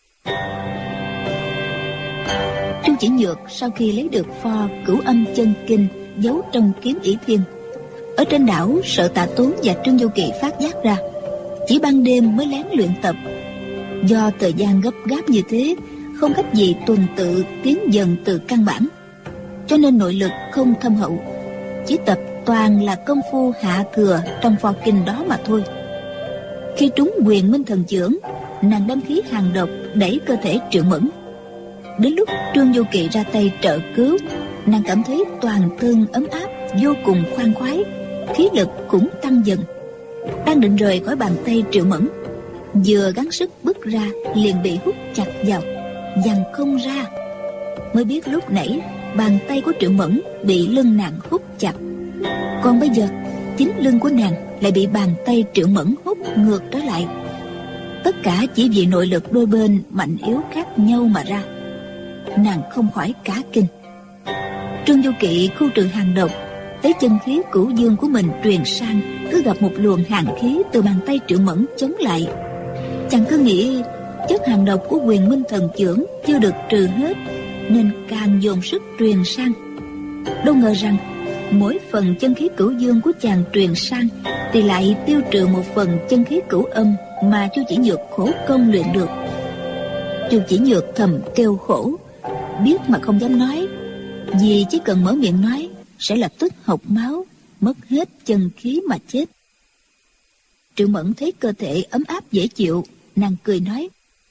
Chu Chỉ Nhược sau khi lấy được pho cửu âm chân kinh giấu trong kiếm ỷ thiên, ở trên đảo sợ Tạ Tốn và Trương Du Kỵ phát giác ra, chỉ ban đêm mới lén luyện tập. Do thời gian gấp gáp như thế, không cách gì tuần tự tiến dần từ căn bản, cho nên nội lực không thâm hậu, chỉ tập toàn là công phu hạ thừa trong pho kinh đó mà thôi. Khi trúng Quyền Minh thần chưởng, nàng đâm khí hàng độc đẩy cơ thể Triệu Mẫn. Đến lúc Trương Du Kỵ ra tay trợ cứu, nàng cảm thấy toàn thân ấm áp vô cùng khoan khoái, khí lực cũng tăng dần. Đang định rời khỏi bàn tay Triệu Mẫn, vừa gắng sức bước ra liền bị hút chặt vào, giằng không ra. Mới biết lúc nãy bàn tay của Triệu Mẫn bị lưng nàng hút chặt, còn bây giờ chính lưng của nàng lại bị bàn tay Triệu Mẫn hút ngược trở lại. Tất cả chỉ vì nội lực đôi bên mạnh yếu khác nhau mà ra. Nàng không khỏi cả kinh. Trương Du Kỵ khu trừ hàng độc, thấy chân khí cửu dương của mình truyền sang, cứ gặp một luồng hàn khí từ bàn tay Triệu Mẫn chống lại. Chàng cứ nghĩ chất hàn độc của Quyền Minh Thần Chưởng chưa được trừ hết, nên càng dồn sức truyền sang. Đâu ngờ rằng mỗi phần chân khí cửu dương của chàng truyền sang thì lại tiêu trừ một phần chân khí cửu âm mà Chu Chỉ Nhược khổ công luyện được. Chu Chỉ Nhược thầm kêu khổ, biết mà không dám nói, vì chỉ cần mở miệng nói sẽ lập tức hộc máu, mất hết chân khí mà chết. Triệu Mẫn thấy cơ thể ấm áp dễ chịu, nàng cười nói: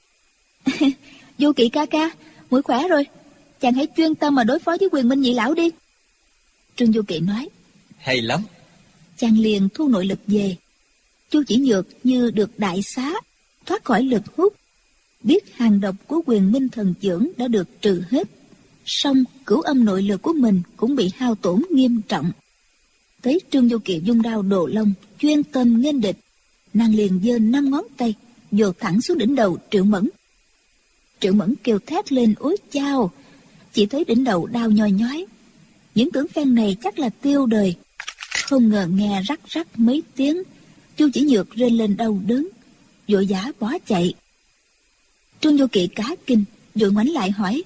Vô Kỵ ca ca, muội khỏe rồi, chàng hãy chuyên tâm mà đối phó với Quyền Minh nhị lão đi. Trương Vô Kỵ nói: Hay lắm. Chàng liền thu nội lực về. Chu Chỉ Nhược như được đại xá, thoát khỏi lực hút, biết hàn độc của Quyền Minh Thần Chưởng đã được trừ hết, song cửu âm nội lực của mình cũng bị hao tổn nghiêm trọng. Thấy Trương Vô Kỵ vung đao Đồ Long chuyên tâm nghênh địch, nàng liền giơ 5 ngón tay vồ thẳng xuống đỉnh đầu Triệu Mẫn. Triệu Mẫn kêu thét lên ối chao, chỉ thấy đỉnh đầu đau nhoi nhói, những tưởng phen này chắc là tiêu đời. Không ngờ nghe rắc rắc mấy tiếng, Chu Chỉ Nhược rên lên đau đớn, vội vã bỏ chạy. Trương Vô Kỵ cá kinh, vội ngoảnh lại hỏi: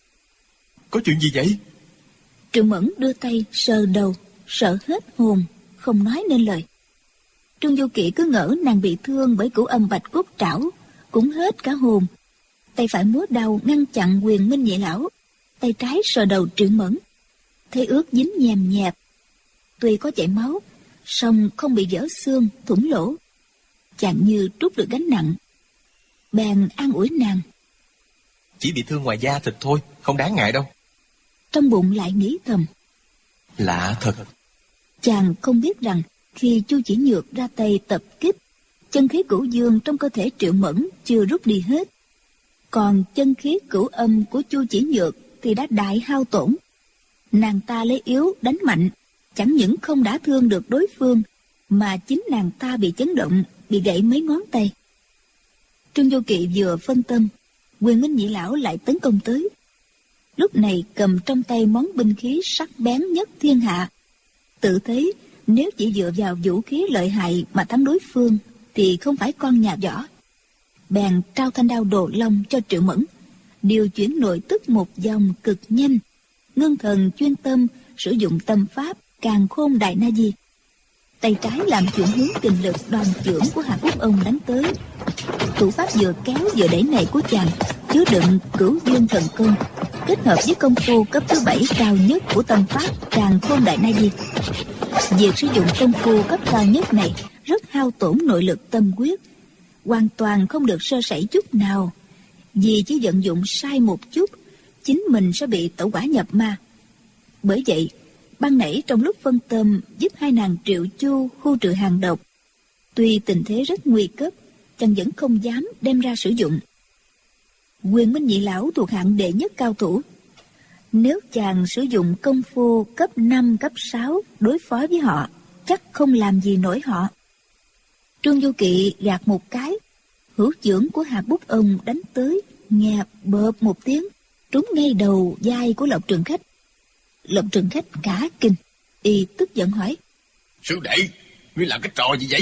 Có chuyện gì vậy? Triệu Mẫn đưa tay sờ đầu, sợ hết hồn, không nói nên lời. Trương Vô Kỵ cứ ngỡ nàng bị thương bởi cửu âm bạch cốt trảo, cũng hết cả hồn. Tay phải múa đao ngăn chặn Quyền Minh nhị lão, tay trái sờ đầu Triệu Mẫn, thấy ướt dính nhèm nhẹp. Tuy có chảy máu, song không bị vỡ xương, thủng lỗ. Chàng như trút được gánh nặng, bèn an ủi nàng: Chỉ bị thương ngoài da thịt thôi, không đáng ngại đâu. Trong bụng lại nghĩ thầm: Lạ thật. Chàng không biết rằng khi Chu Chỉ Nhược ra tay tập kích, chân khí cửu dương trong cơ thể Triệu Mẫn chưa rút đi hết, còn chân khí cửu âm của Chu Chỉ Nhược thì đã đại hao tổn. Nàng ta lấy yếu đánh mạnh, chẳng những không đả thương được đối phương, mà chính nàng ta bị chấn động, bị gãy mấy ngón tay. Trương Vô Kỵ vừa phân tâm, Quyền Minh nhị lão lại tấn công tới. Lúc này cầm trong tay món binh khí sắc bén nhất thiên hạ, tự thấy nếu chỉ dựa vào vũ khí lợi hại mà thắng đối phương thì không phải con nhà võ. Bèn trao thanh đao Đồ Long cho Triệu Mẫn, điều chuyển nội tức một dòng cực nhanh, ngưng thần chuyên tâm sử dụng tâm pháp Càn Khôn Đại Na Di. Tay trái làm chuyển hướng kình lực đòn chưởng của Hạ Quốc Ông đánh tới. Thủ pháp vừa kéo vừa đẩy này của chàng chứa đựng cửu dương thần công, kết hợp với công phu cấp thứ 7 cao nhất của tâm pháp Càn Khôn Đại Na Di. Việc sử dụng công phu cấp cao nhất này rất hao tổn nội lực tâm quyết, hoàn toàn không được sơ sẩy chút nào, vì chỉ vận dụng sai một chút, chính mình sẽ bị tẩu hỏa nhập ma. Bởi vậy, ban nãy trong lúc phân tâm giúp hai nàng Triệu Chu khu trừ hàn độc, tuy tình thế rất nguy cấp, chàng vẫn không dám đem ra sử dụng. Quyền Minh nhị lão thuộc hạng đệ nhất cao thủ, nếu chàng sử dụng công phu cấp 5, cấp 6 đối phó với họ, chắc không làm gì nổi họ. Trương Vô Kỵ gạt một cái, hữu chưởng của Hạc Bút Ông đánh tới, nghe bợp một tiếng, trúng ngay đầu vai của Lộc Trường Khách. Lộc Trường Khách cả kinh, y tức giận hỏi: Sư đệ, ngươi làm cái trò gì vậy?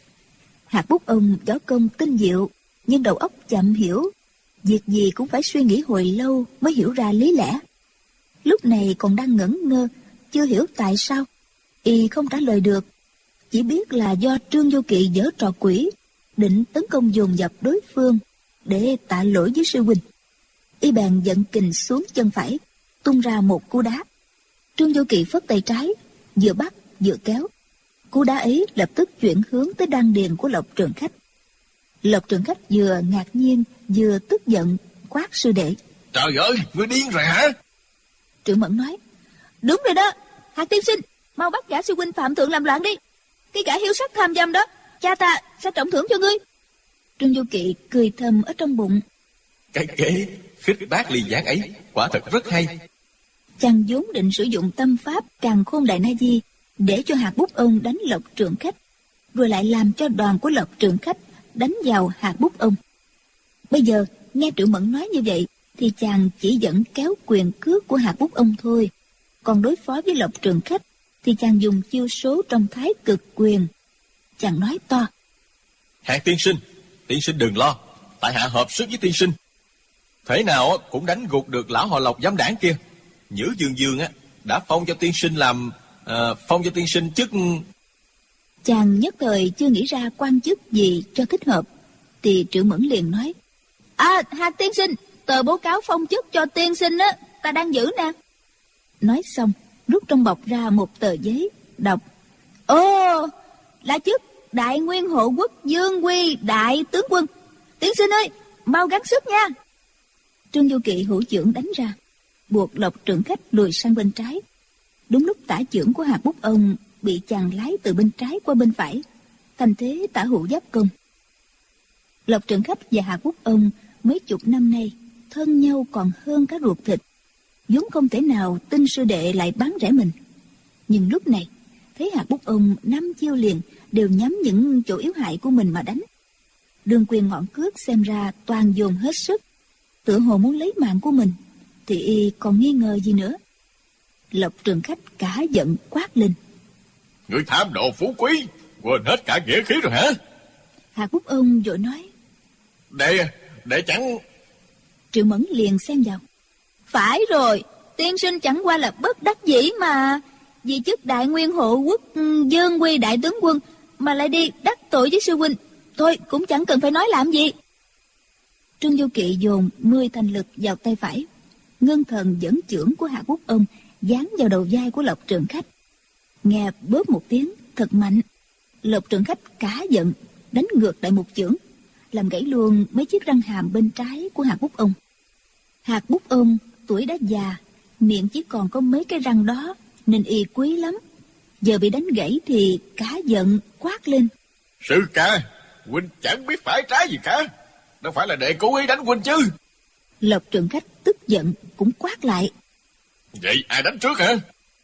Hạc Bút Ông võ công tinh diệu, nhưng đầu óc chậm hiểu, việc gì cũng phải suy nghĩ hồi lâu mới hiểu ra lý lẽ. Lúc này còn đang ngẩn ngơ, chưa hiểu tại sao, y không trả lời được, chỉ biết là do Trương Vô Kỵ giở trò quỷ, định tấn công dồn dập đối phương để tạ lỗi với sư huynh. Y bèn vận kình xuống chân phải, tung ra một cú đá. Trương Vô Kỵ phất tay trái, vừa bắt vừa kéo. Cú đá ấy lập tức chuyển hướng tới đan điền của Lộc Trường Khách. Lộc Trường Khách vừa ngạc nhiên vừa tức giận, quát sư đệ: Trời ơi, ngươi điên rồi hả? Triệu Mẫn nói: Đúng rồi đó, Hạc tiên sinh, mau bắt gã sư huynh phạm thượng làm loạn đi. Cái gã hiếu sắc tham dâm đó, cha ta sẽ trọng thưởng cho ngươi. Trương Vô Kỵ cười thầm ở trong bụng: Cái kế khích bác ly gián ấy quả thật rất hay. Chàng vốn định sử dụng tâm pháp Càn Khôn Đại Na Di để cho Hạc Bút Ông đánh Lộc Trường Khách, rồi lại làm cho đoàn của Lộc Trường Khách đánh vào Hạc Bút Ông. Bây giờ nghe Triệu Mẫn nói như vậy thì chàng chỉ dẫn kéo quyền cước của Hạc Bút Ông thôi, còn đối phó với Lộc Trường Khách thì chàng dùng chiêu số trong thái cực quyền. Chàng nói to: Hạng tiên sinh đừng lo, tại hạ hợp sức với tiên sinh. Thế nào cũng đánh gục được lão họ Lộc dám đảng kia. Nhữ Dương Dương đã phong cho tiên sinh chức. Chàng nhất thời chưa nghĩ ra quan chức gì cho thích hợp, thì Triệu Mẫn liền nói: Hạc tiên sinh, tờ báo cáo phong chức cho tiên sinh ta đang giữ nè. Nói xong rút trong bọc ra một tờ giấy, đọc: là chức Đại Nguyên Hộ Quốc Dương Quy Đại Tướng Quân. Tiên sinh ơi, mau gắng sức nha. Trương Du Kỵ hữu chưởng đánh ra, buộc Lộc Trưởng Khách lùi sang bên trái. Đúng lúc tả chưởng của Hạc Bút Ông bị chàng lái từ bên trái qua bên phải, thành thế tả hữu giáp công. Lộc Trưởng Khách và Hạc Bút Ông mấy chục năm nay thân nhau còn hơn cả ruột thịt, vốn không thể nào tin sư đệ lại bán rẻ mình. Nhưng lúc này thấy Hạc Bút Ông 5 chiêu liền đều nhắm những chỗ yếu hại của mình mà đánh. Đường Quyền ngọn cước xem ra toàn dồn hết sức, tựa hồ muốn lấy mạng của mình, thì y còn nghi ngờ gì nữa. Lộc Trường Khách cả giận quát lên: Người tham đồ phú quý, quên hết cả nghĩa khí rồi hả? Hạc Bút Ông vội nói: Để chẳng. Triệu Mẫn liền xen vào: Phải rồi, tiên sinh chẳng qua là bất đắc dĩ mà, vì chức Đại Nguyên Hộ Quốc Dương Quy Đại Tướng Quân mà lại đi đắc tội với sư huynh. Thôi cũng chẳng cần phải nói làm gì. Trương Du Kỵ dồn 10 thành lực vào tay phải, ngân thần dẫn chưởng của Hạc Bút Ông dán vào đầu vai của Lộc Trường Khách. Nghe bóp một tiếng thật mạnh, Lộc Trường Khách cả giận đánh ngược lại một chưởng, làm gãy luôn mấy chiếc răng hàm bên trái của Hạc Bút Ông. Hạc Bút Ông tuổi đã già, miệng chỉ còn có mấy cái răng đó, nên y quý lắm. Giờ bị đánh gãy thì cả giận quát lên: Sư ca, huynh chẳng biết phải trái gì cả, đâu phải là đệ cố ý đánh huynh chứ. Lộc Trường Khách tức giận cũng quát lại: Vậy ai đánh trước hả?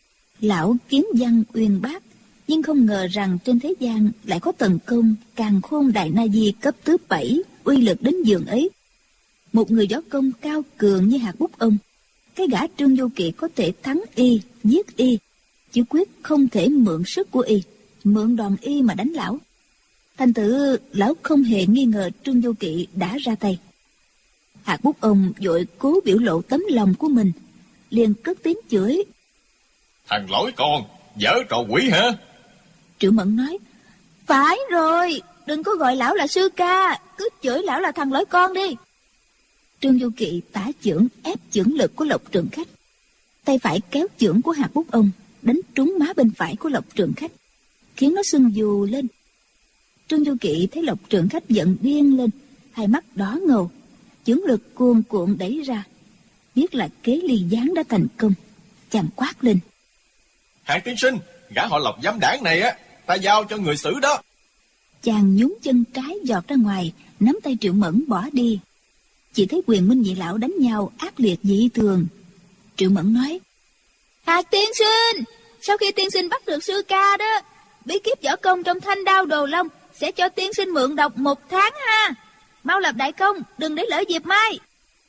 Lão kiến văn uyên bác, nhưng không ngờ rằng trên thế gian lại có thần công Càn Khôn Đại Na Di cấp thứ 7 uy lực đến giường ấy. Một người võ công cao cường như Hạc Bút Ông, cái gã Trương Du Kỵ có thể thắng y, giết y, chứ quyết không thể mượn sức của y, mượn đòn y mà đánh lão. Thành thử lão không hề nghi ngờ Trương Du Kỵ đã ra tay. Hạc Bút Ông vội cố biểu lộ tấm lòng của mình, liền cất tiếng chửi: Thằng lỗi con, dở trò quỷ hả? Triệu Mẫn nói: Phải rồi, đừng có gọi lão là sư ca, cứ chửi lão là thằng lỗi con đi. Trương Du Kỵ tả chưởng ép chưởng lực của Lộc Trường Khách, tay phải kéo chưởng của Hạc Bút Ông đánh trúng má bên phải của Lộc Trường Khách, khiến nó sưng vù lên. Trương Du Kỵ thấy Lộc Trường Khách giận điên lên, hai mắt đỏ ngầu, chưởng lực cuồn cuộn đẩy ra, biết là kế ly gián đã thành công. Chàng quát lên: Hạng tiên sinh, gã họ Lộc dám đảng này ta giao cho người xử đó. Chàng nhún chân trái giọt ra ngoài, nắm tay Triệu Mẫn bỏ đi. Chỉ thấy Quyền Minh Nhị lão đánh nhau ác liệt dị thường. Triệu Mẫn nói: Hạc tiên sinh, sau khi tiên sinh bắt được sư ca đó, bí kíp võ công trong Thanh Đao Đồ Long sẽ cho tiên sinh mượn đọc 1 tháng ha. Mau lập đại công, đừng để lỡ dịp mai.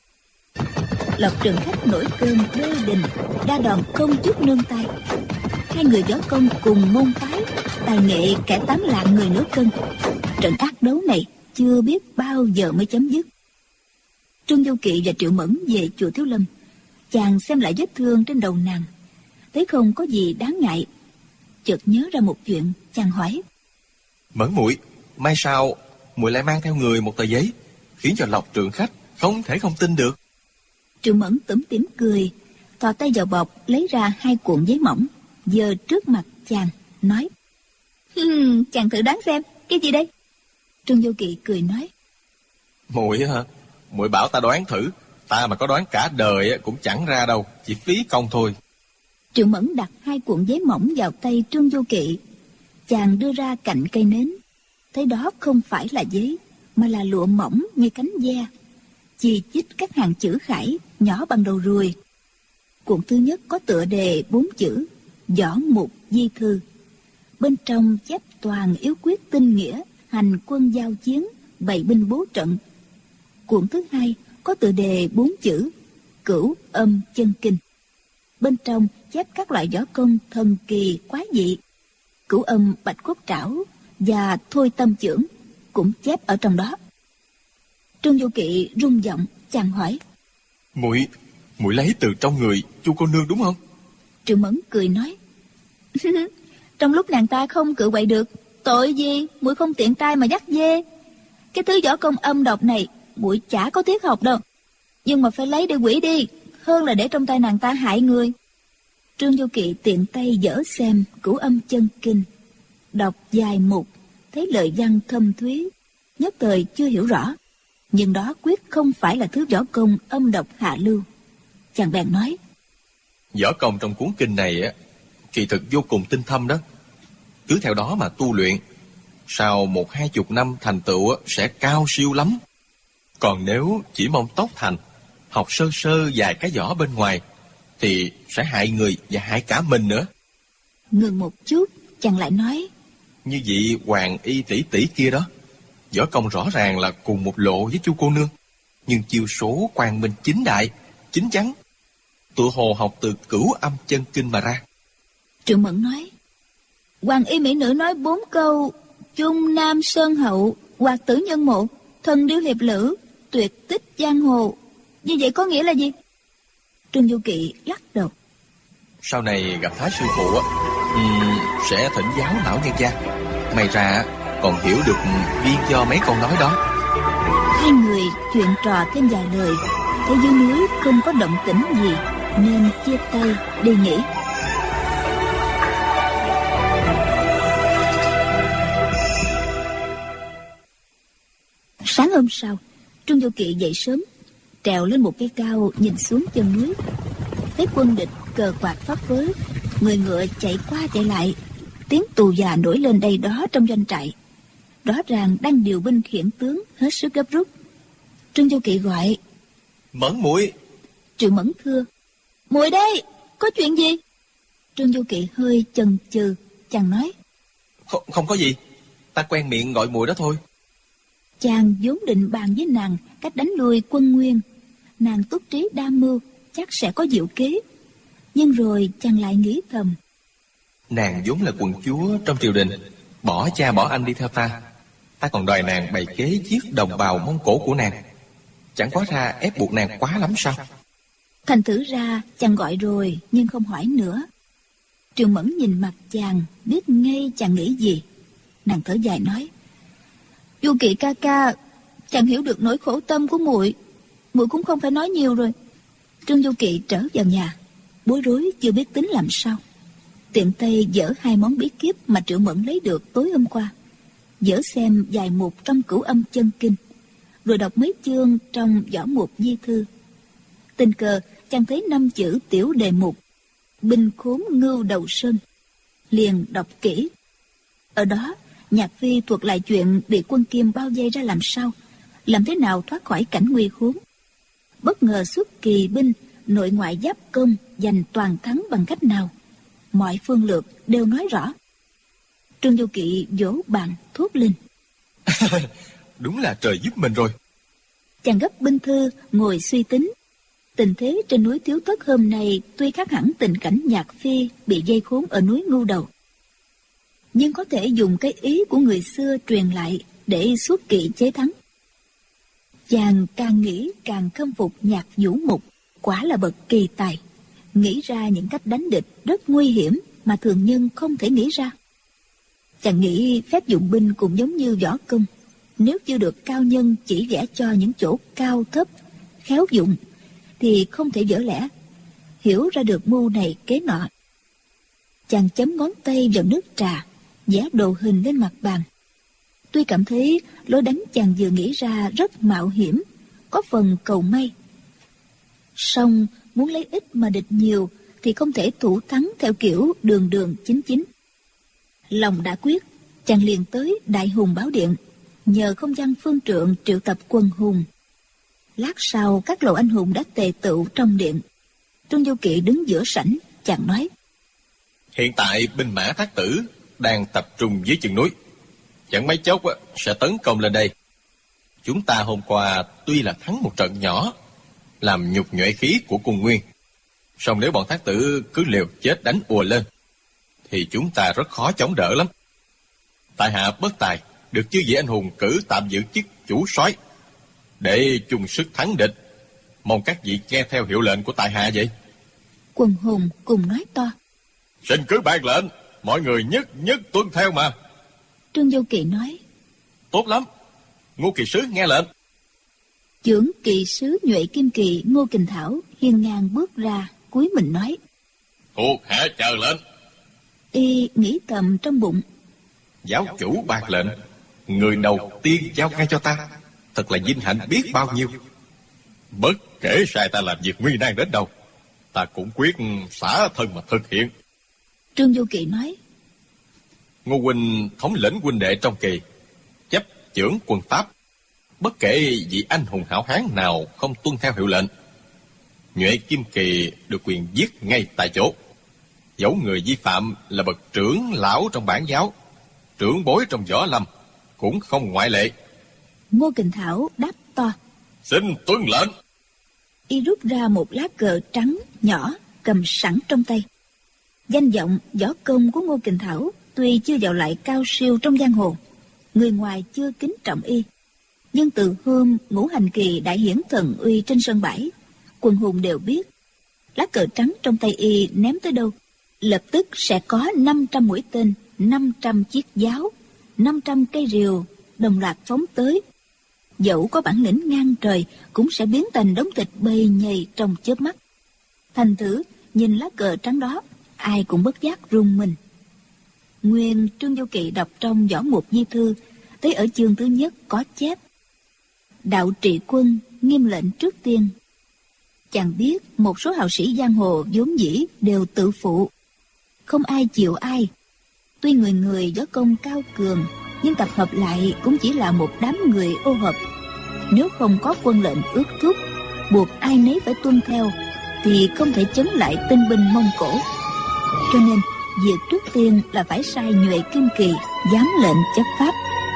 Lộc Trường Khách nổi cơn đê đình, đa đòn không chút nương tay. Hai người võ công cùng môn phái, tài nghệ kẻ 8 lạng người nửa cân. Trận ác đấu này chưa biết bao giờ mới chấm dứt. Trương Du Kỵ và Triệu Mẫn về chùa Thiếu Lâm. Chàng xem lại vết thương trên đầu nàng, thấy không có gì đáng ngại. Chợt nhớ ra một chuyện, chàng hỏi: Mẫn muội, mai sau muội lại mang theo người một tờ giấy, khiến cho Lộc Trường Khách không thể không tin được. Triệu Mẫn tủm tỉm cười, thò tay vào bọc lấy ra 2 cuộn giấy mỏng, giơ trước mặt chàng, nói: Chàng thử đoán xem, cái gì đây? Trương Du Kỵ cười nói: Muội hả? Muội bảo ta đoán thử, ta mà có đoán cả đời cũng chẳng ra đâu, chỉ phí công thôi. Triệu Mẫn đặt 2 cuộn giấy mỏng vào tay Trương Du Kỵ. Chàng đưa ra cạnh cây nến, thấy đó không phải là giấy, mà là lụa mỏng như cánh ve, chi chít các hàng chữ khải nhỏ bằng đầu ruồi. Cuộn thứ nhất có tựa đề 4 chữ: Võ Mục Di Thư. Bên trong chép toàn yếu quyết tinh nghĩa, hành quân giao chiến, bày binh bố trận. Cuộn thứ hai có tựa đề 4 chữ: Cửu Âm Chân Kinh. Bên trong chép các loại võ công thần kỳ quái dị. Cửu âm bạch cốt trảo và thôi tâm chưởng cũng chép ở trong đó. Trương Du Kỵ rung giọng chàng hỏi: Muội lấy từ trong người Chu cô nương đúng không? Triệu Mẫn cười nói: Trong lúc nàng ta không cự quậy được, tội gì muội không tiện tay mà dắt dê. Cái thứ võ công âm độc này muội chả có tiếc học đâu, nhưng mà phải lấy để quỷ đi, hơn là để trong tay nàng ta hại người. Trương Du Kỵ tiện tay dở xem Cửu Âm Chân Kinh, đọc dài mục, thấy lời văn thâm thúy, nhất thời chưa hiểu rõ, nhưng đó quyết không phải là thứ võ công âm độc hạ lưu. Chàng bèn nói: Võ công trong cuốn kinh này á, kỳ thực vô cùng tinh thâm đó. Cứ theo đó mà tu luyện, sau 10-20 năm thành tựu sẽ cao siêu lắm. Còn nếu chỉ mong tốc thành, học sơ sơ vài cái võ bên ngoài, thì sẽ hại người và hại cả mình nữa. Ngừng một chút, chàng lại nói: Như vị Hoàng Y tỷ tỷ kia đó, võ công rõ ràng là cùng một lộ với Chu cô nương, nhưng chiêu số quang minh chính đại, chính chắn, tựa hồ học từ Cửu Âm Chân Kinh mà ra. Triệu Mẫn nói: Hoàng Y mỹ nữ nói 4 câu: Trung Nam Sơn Hậu, Hoạt Tử Nhân Mộ, Thần Điêu Hiệp Lữ, Tuyệt Tích Giang Hồ. Như vậy có nghĩa là gì? Trương Du Kỵ lắc đầu: Sau này gặp Thái sư phụ sẽ thỉnh giáo lão nhân gia, may ra còn hiểu được nguyên do mấy câu nói đó. Hai người chuyện trò thêm vài lời, thấy dưới núi không có động tĩnh gì nên chia tay đi nghỉ. Sáng hôm sau, Trương Du Kỵ dậy sớm, trèo lên một cây cao nhìn xuống chân núi, thấy quân địch cờ quạt phấp phới, người ngựa chạy qua chạy lại, tiếng tù già nổi lên đây đó trong doanh trại, rõ ràng đang điều binh khiển tướng hết sức gấp rút. Trương Du Kỵ gọi: Mẫn muội. Triệu Mẫn thưa: Muội đây, có chuyện gì? Trương Du Kỵ hơi chần chừ, chàng nói: Không có gì, ta quen miệng gọi muội đó thôi. Chàng vốn định bàn với nàng cách đánh lui quân Nguyên, nàng túc trí đa mưu, chắc sẽ có diệu kế. Nhưng rồi chàng lại nghĩ thầm: Nàng vốn là quận chúa trong triều đình, bỏ cha bỏ anh đi theo ta, ta còn đòi nàng bày kế giết đồng bào Mông Cổ của nàng, chẳng quá ra ép buộc nàng quá lắm sao? Thành thử ra chàng gọi rồi nhưng không hỏi nữa. Triệu Mẫn nhìn mặt chàng, biết ngay chàng nghĩ gì. Nàng thở dài nói: Du Kỵ ca ca, chàng hiểu được nỗi khổ tâm của muội, muội cũng không phải nói nhiều rồi. Trương Du Kỵ trở vào nhà, bối rối chưa biết tính làm sao. Tiện tay dở 2 món bí kíp mà Triệu Mẫn lấy được tối hôm qua, dở xem vài mục trong Cửu Âm Chân Kinh, rồi đọc mấy chương trong Võ Mục Di Thư. Tình cờ chàng thấy 5 chữ tiểu đề mục: Binh khốn ngưu đầu sơn, liền đọc kỹ. Ở đó Nhạc Phi thuật lại chuyện bị quân Kim bao vây ra làm sao, làm thế nào thoát khỏi cảnh nguy khốn. Bất ngờ xuất kỳ binh, nội ngoại giáp công, giành toàn thắng bằng cách nào, mọi phương lược đều nói rõ. Trương Du Kỵ vỗ bàn thốt lên: Đúng là trời giúp mình rồi. Chàng gấp binh thư ngồi suy tính. Tình thế trên núi Thiếu Tất hôm nay tuy khác hẳn tình cảnh Nhạc Phi bị dây khốn ở núi Ngưu Đầu, nhưng có thể dùng cái ý của người xưa truyền lại để xuất kỵ chế thắng. Chàng càng nghĩ càng khâm phục Nhạc Vũ Mục, quả là bậc kỳ tài, nghĩ ra những cách đánh địch rất nguy hiểm mà thường nhân không thể nghĩ ra. Chàng nghĩ phép dụng binh cũng giống như võ công, nếu chưa được cao nhân chỉ vẽ cho những chỗ cao thấp, khéo dụng, thì không thể dở lẽ, hiểu ra được mưu này kế nọ. Chàng chấm ngón tay vào nước trà, vẽ đồ hình lên mặt bàn. Tuy cảm thấy lối đánh chàng vừa nghĩ ra rất mạo hiểm, có phần cầu may, song muốn lấy ít mà địch nhiều thì không thể thủ thắng theo kiểu đường đường chính chính. Lòng đã quyết, chàng liền tới Đại Hùng Bảo Điện, nhờ không gian phương trượng triệu tập quân hùng. Lát sau các lộ anh hùng đã tề tựu trong điện. Trương Du Kỵ đứng giữa sảnh, chàng nói: Hiện tại binh mã Thác Tử đang tập trung dưới chân núi, chẳng mấy chốc sẽ tấn công lên đây. Chúng ta hôm qua tuy là thắng một trận nhỏ, làm nhục nhuệ khí của quân Nguyên, Song nếu bọn thác tử cứ liều chết đánh ùa lên, thì chúng ta rất khó chống đỡ lắm. Tại hạ bất tài, được chư vị anh hùng cử tạm giữ chức chủ soái để chung sức thắng địch. Mong các vị nghe theo hiệu lệnh của tại hạ vậy. Quần hùng cùng nói to: Xin cứ ban lệnh, mọi người nhất nhất tuân theo mà. Trương Vô Kỵ nói: Tốt lắm, Ngô kỳ sứ nghe lệnh. Chưởng kỵ sứ Nhuệ Kim Kỳ Ngô Kình Thảo hiên ngang bước ra, cúi mình nói: Thuộc hạ chờ lệnh. Y nghĩ thầm trong bụng: Giáo chủ ban lệnh, người đầu tiên giao ngay cho ta, thật là vinh hạnh biết bao nhiêu. Bất kể sai ta làm việc nguy nan đến đâu, ta cũng quyết xả thân mà thực hiện. Trương Vô Kỵ nói: Ngô huynh thống lĩnh huynh đệ trong kỳ, chấp chưởng quân Pháp, bất kể vị anh hùng hảo hán nào không tuân theo hiệu lệnh, Nhuệ Kim Kỳ được quyền giết ngay tại chỗ. Dẫu người vi phạm là bậc trưởng lão trong bản giáo, trưởng bối trong võ lâm, cũng không ngoại lệ. Ngô Kình Thảo đáp to: Xin tuân lệnh. Y rút ra một lá cờ trắng nhỏ cầm sẵn trong tay. Danh vọng võ công của Ngô Kình Thảo tuy chưa vào lại cao siêu trong giang hồ, người ngoài chưa kính trọng y, nhưng từ hôm Ngũ Hành Kỳ đại hiển thần uy trên sân bãi, quần hùng đều biết lá cờ trắng trong tay y ném tới đâu, lập tức sẽ có 500 mũi tên, 500 chiếc giáo, 500 cây rìu đồng loạt phóng tới. Dẫu có bản lĩnh ngang trời cũng sẽ biến thành đống thịt bầy nhầy trong chớp mắt. Thành thử nhìn lá cờ trắng đó, ai cũng bất giác rùng mình. Nguyên Trương Vô Kỵ đọc trong Võ Mục Di Thư, tới ở chương thứ nhất có chép: Đạo trị quân nghiêm lệnh trước tiên. Chàng biết một số hào sĩ giang hồ vốn dĩ đều tự phụ, không ai chịu ai. Tuy người người võ công cao cường, nhưng tập hợp lại cũng chỉ là một đám người ô hợp. Nếu không có quân lệnh ước thúc, buộc ai nấy phải tuân theo, thì không thể chống lại tinh binh Mông Cổ. Cho nên việc trước tiên là phải sai Nhuệ Kim Kỳ giám lệnh chấp pháp.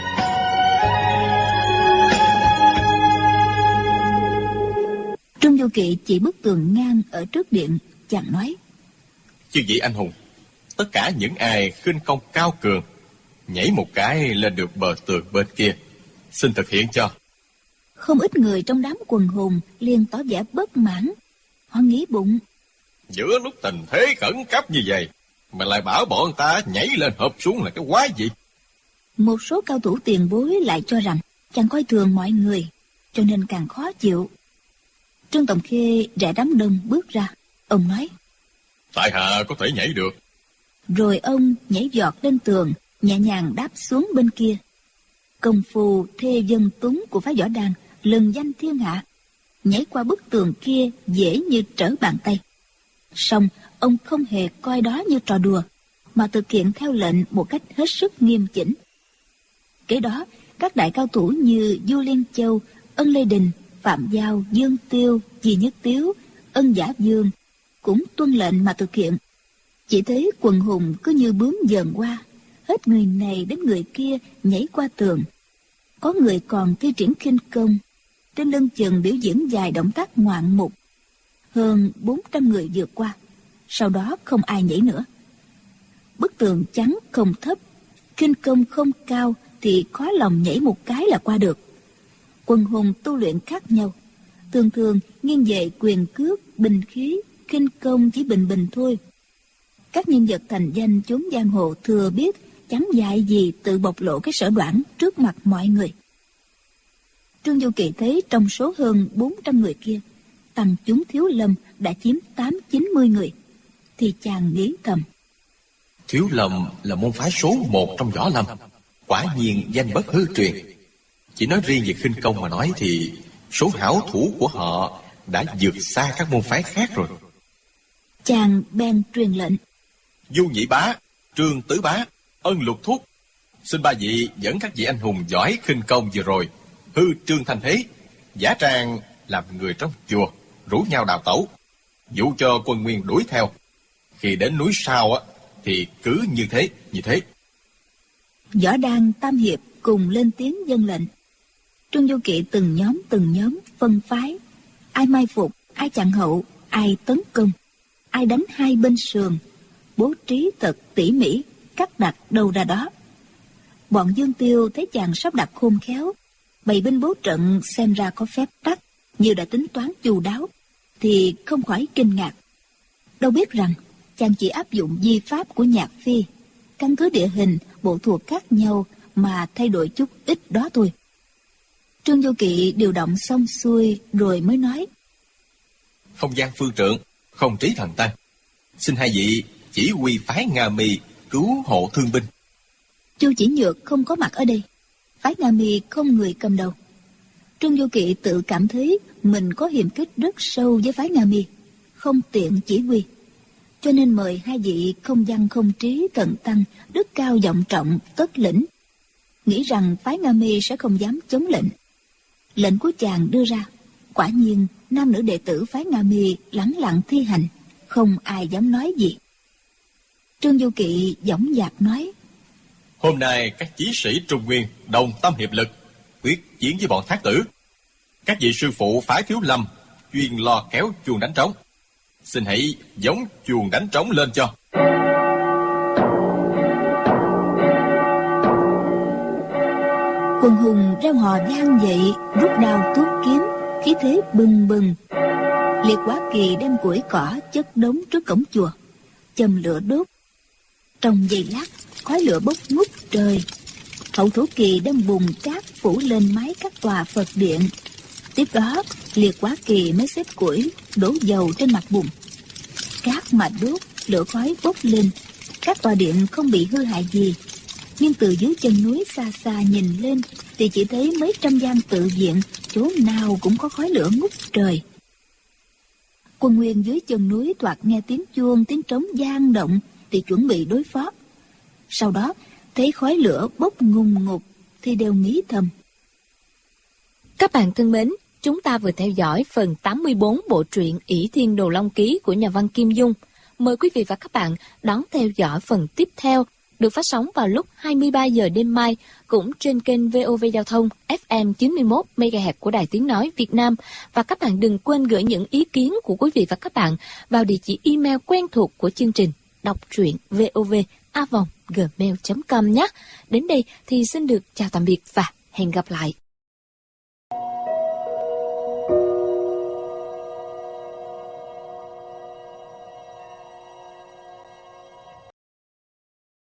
Trương Vô Kỵ chỉ bức tường ngang ở trước điện, chàng nói: Chư vị anh hùng, tất cả những ai khinh công cao cường, nhảy một cái lên được bờ tường bên kia, xin thực hiện cho. Không ít người trong đám quần hùng liền tỏ vẻ bất mãn. Họ nghĩ bụng: Giữa lúc tình thế khẩn cấp như vậy mà lại bảo bọn ta nhảy lên hợp xuống là cái quái gì? Một số cao thủ tiền bối lại cho rằng chàng coi thường mọi người, cho nên càng khó chịu. Trương Tòng Khê rẽ đám đông bước ra. Ông nói: Tại hạ có thể nhảy được. Rồi ông nhảy giọt lên tường, nhẹ nhàng đáp xuống bên kia. Công phu thê dân túng của phái Võ Đàn lừng danh thiên hạ, nhảy qua bức tường kia dễ như trở bàn tay. Song ông không hề coi đó như trò đùa, mà thực hiện theo lệnh một cách hết sức nghiêm chỉnh. Kế đó, các đại cao thủ như Du Liên Châu, Ân Lê Đình, Phạm Giao, Dương Tiêu, Di Nhất Tiếu, Ân Giả Dương cũng tuân lệnh mà thực hiện. Chỉ thấy quần hùng cứ như bướm dờn qua, hết người này đến người kia nhảy qua tường. Có người còn thi triển khinh công, trên lưng chừng biểu diễn vài động tác ngoạn mục. Hơn 400 người vượt qua, sau đó không ai nhảy nữa. Bức tường chắn không thấp, khinh công không cao thì khó lòng nhảy một cái là qua được. Quần hùng tu luyện khác nhau, thường thường nghiêng về quyền cước, binh khí, khinh công chỉ bình bình thôi. Các nhân vật thành danh chốn giang hồ thừa biết chẳng dại gì tự bộc lộ cái sở đoản trước mặt mọi người. Trương Vô Kỵ thấy trong số hơn 400 người kia, tăng chúng Thiếu Lâm đã chiếm 80-90 người, thì chàng nghĩ thầm: Thiếu Lâm là môn phái số 1 trong võ lâm, quả nhiên danh bất hư truyền. Chỉ nói riêng về khinh công mà nói thì số hảo thủ của họ đã vượt xa các môn phái khác rồi. Chàng bèn truyền lệnh: Du Nhị Bá, Trương Tứ Bá, Ân Lục Thúc, xin ba vị dẫn các vị anh hùng giỏi khinh công vừa rồi hư trương thanh thế, giả trang làm người trong chùa, rủ nhau đào tẩu, dụ cho quân nguyên đuổi theo. Khi đến núi sau thì cứ như thế. Võ Đan tam hiệp cùng lên tiếng vâng lệnh. Trương Vô Kỵ từng nhóm phân phái, ai mai phục, ai chặn hậu, ai tấn công. ai đánh hai bên sườn, bố trí thật tỉ mỉ, cắt đặt đâu ra đó. Bọn Dương Tiêu thấy chàng sắp đặt khôn khéo, bày binh bố trận xem ra có phép tắc, như đã tính toán chu đáo, thì không khỏi kinh ngạc. Đâu biết rằng chàng chỉ áp dụng di pháp của Nhạc Phi, căn cứ địa hình, bộ thuộc khác nhau mà thay đổi chút ít đó thôi. Trương Vô Kỵ điều động xong xuôi rồi mới nói: Không gian phương trượng, không trí thần tăng, xin hai vị chỉ huy phái Nga Mi cứu hộ thương binh. Chu Chỉ Nhược không có mặt ở đây, phái Nga Mi không người cầm đầu. Trương Vô Kỵ tự cảm thấy mình có hiềm khích rất sâu với phái Nga Mi, không tiện chỉ huy, cho nên mời hai vị không văn không trí thần tăng đức cao vọng trọng tất lĩnh, nghĩ rằng phái Nga Mi sẽ không dám chống lệnh. Lệnh của chàng đưa ra, quả nhiên nam nữ đệ tử phái Nga Mi lẳng lặng thi hành, không ai dám nói gì. Trương Du Kỵ dõng dạc nói: Hôm nay các chí sĩ Trung Nguyên đồng tâm hiệp lực, quyết chiến với bọn Thác Tử. Các vị sư phụ phái Thiếu Lâm chuyên lo kéo chuông đánh trống, xin hãy giống chuông đánh trống lên cho. Quần hùng reo hò vang dậy, rút đao tuốt kiếm, khí thế bừng bừng. Liệt Quá Kỳ đem củi cỏ chất đống trước cổng chùa, châm lửa đốt. Trong giây lát, khói lửa bốc ngút trời. Hậu Thổ Kỳ đem bùn cát phủ lên mái các tòa Phật điện. Tiếp đó, Liệt Quá Kỳ mới xếp củi, đổ dầu trên mặt bùn. Cát mà đốt, lửa khói bốc lên, các tòa điện không bị hư hại gì. Nhưng từ dưới chân núi xa xa nhìn lên thì chỉ thấy mấy trăm gian tự viện, chỗ nào cũng có khói lửa ngút trời. Quân nguyên dưới chân núi thoạt nghe tiếng chuông, tiếng trống vang động thì chuẩn bị đối phó. Sau đó thấy khói lửa bốc ngùng ngục thì đều nghĩ thầm. Các bạn thân mến, chúng ta vừa theo dõi phần 84 bộ truyện Ỷ Thiên Đồ Long Ký của nhà văn Kim Dung. Mời quý vị và các bạn đón theo dõi phần tiếp theo, được phát sóng vào lúc 23 giờ đêm mai, cũng trên kênh VOV Giao thông FM 91 MHz của Đài Tiếng Nói Việt Nam. Và các bạn đừng quên gửi những ý kiến của quý vị và các bạn vào địa chỉ email quen thuộc của chương trình đọc truyện vov@gmail.com nhé. Đến đây thì xin được chào tạm biệt và hẹn gặp lại.